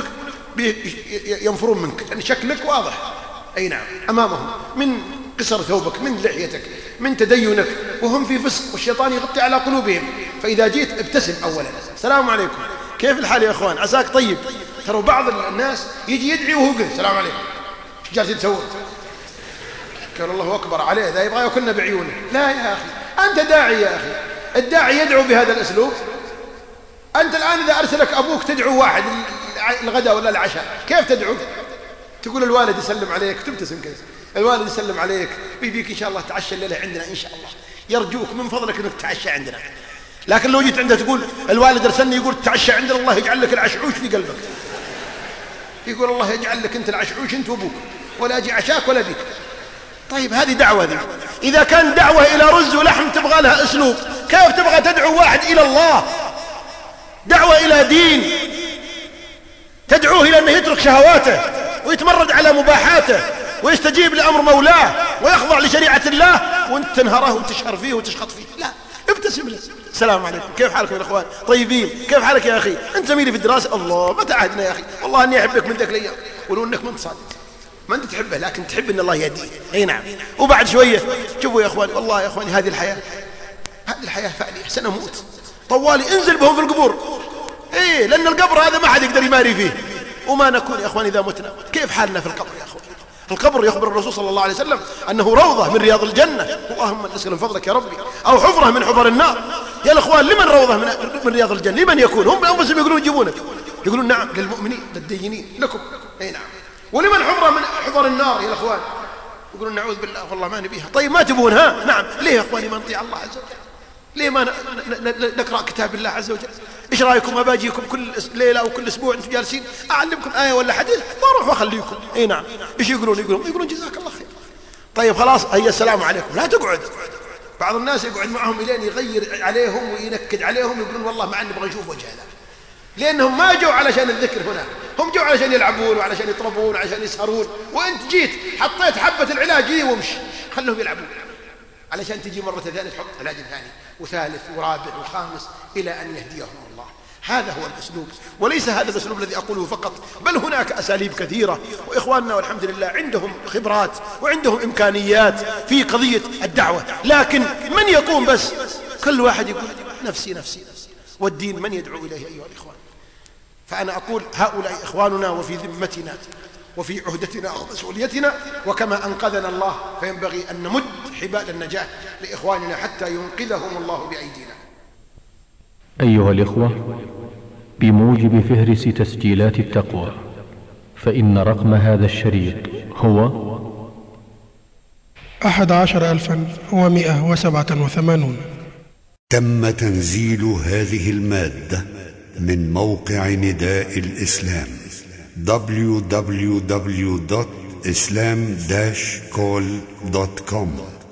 ينفرون منك لأن شكلك واضح، أي نعم، أمامهم من قصر ثوبك، من لحيتك، من تدينك، وهم في فسق والشيطان يغطي على قلوبهم. فإذا جيت ابتسم أولا، السلام عليكم، كيف الحال يا أخوان، عساك طيب. ترى بعض الناس يجي يدعي وهو يقول السلام عليكم، ايش جالسين تسوون؟ قال الله أكبر عليه، ذا يبغى ياكلنا بعيونه. لا يا أخي، أنت داعي يا أخي، الداعي يدعو بهذا الأسلوب. أنت الآن إذا أرسلك أبوك تدعو واحد الغداء ولا العشاء، كيف تدعو؟ تقول الوالد يسلم عليك، تبتسم كذا، الوالد يسلم عليك، بيبيك إن شاء الله تعشى الليلة عندنا إن شاء الله، يرجوك من فضلك أنك تعشى عندنا. لكن لو جيت عنده تقول الوالد أرسلني يقول تعشى عندنا، الله يجعل لك العشعوش في قلبك، يقول الله يجعل لك أنت العشعوش أنت وأبوك، ولا أجي عشاك ولا بيك. طيب هذه دعوة ذي. إذا كان دعوة إلى رز ولحم تبغى لها أسلوب، كيف تبغى تدعو واحد إلى الله؟ دعوة إلى دين، تدعوه إلى أنه يترك شهواته ويتمرد على مباحاته ويستجيب لأمر مولاه ويخضع لشريعة الله، وانت تنهره وتشهر فيه وتشخط فيه. لا، ابتسم له، السلام عليكم، كيف حالكم يا اخوان؟ طيبين؟ كيف حالك يا اخي؟ انت زميلي في الدراسه، الله متى عهدنا يا اخي، والله اني احبك من ذاك الايام، ولو انك ما انت صادق، ما انت تحبه لكن تحب ان الله يهديه. اي نعم. وبعد شويه شوفوا يا اخواني، والله يا اخواني هذه الحياه فعليه، سنموت طوالي، انزل بهم في القبور، ايه، لان القبر هذا ما حد يقدر يماري فيه، وما نكون يا اخواني اذا متنا. كيف حالنا في القبر يا اخواني؟ القبر يخبر الرسول صلى الله عليه وسلم أنه روضة من رياض الجنة، اللهم نسأل من فضلك يا ربي، أو حفرة من حفر النار. يا الأخوان، لمن روضة من رياض الجنة؟ لمن يكون؟ هم أنفسهم يقولون يجيبونك، يقولون نعم للمؤمنين للدينين لكم، أي نعم. ولمن حفرة من حفر النار يا الأخوان؟ يقولون نعوذ بالله والله ما نبيها. طيب ما تبونها؟ نعم. ليه يا أخواني ما نطيع الله عز وجل؟ ليه ما نقرأ كتاب الله عز وجل؟ إيش رأيكم أباجيكم كل ليلة أو كل أسبوع أنتم جالسين أعلمكم آية ولا حديث وأروح وأخليكم؟ إيه نعم. إيش يقولون جزاك الله خير. طيب خلاص، هيا السلام عليكم، لا تقعد. بعض الناس يقعد معهم إلين يغير عليهم وينكد عليهم، يقولون والله ما نبغى نشوف وجه هذا، لأنهم ما جو علشان الذكر هنا، هم جو علشان يلعبون وعلشان يطربون وعلشان يسهرون، وأنت جيت حطيت حبة العلاج دي ومشي، خلهم يلعبون علشان تجي مرة ثانية تحط علاج ثاني وثالث ورابع وخامس إلى أن يهديهم الله. هذا هو الأسلوب، وليس هذا الأسلوب الذي أقوله فقط، بل هناك أساليب كثيرة، وإخواننا والحمد لله عندهم خبرات وعندهم إمكانيات في قضية الدعوة، لكن من يقوم؟ بس كل واحد يقول نفسي نفسي نفسي، والدين من يدعو إليه أيها الإخوان. فأنا أقول هؤلاء إخواننا وفي ذمتنا وفي عهدتنا ومسؤوليتنا، وكما أنقذنا الله فينبغي أن نمد حبال النجاة لإخواننا حتى ينقذهم الله بأيدينا. أيها الإخوة، بموجب فهرس تسجيلات التقوى، فإن رقم هذا الشريط هو 11,187. تم تنزيل هذه المادة من موقع نداء الإسلام www.islam-call.com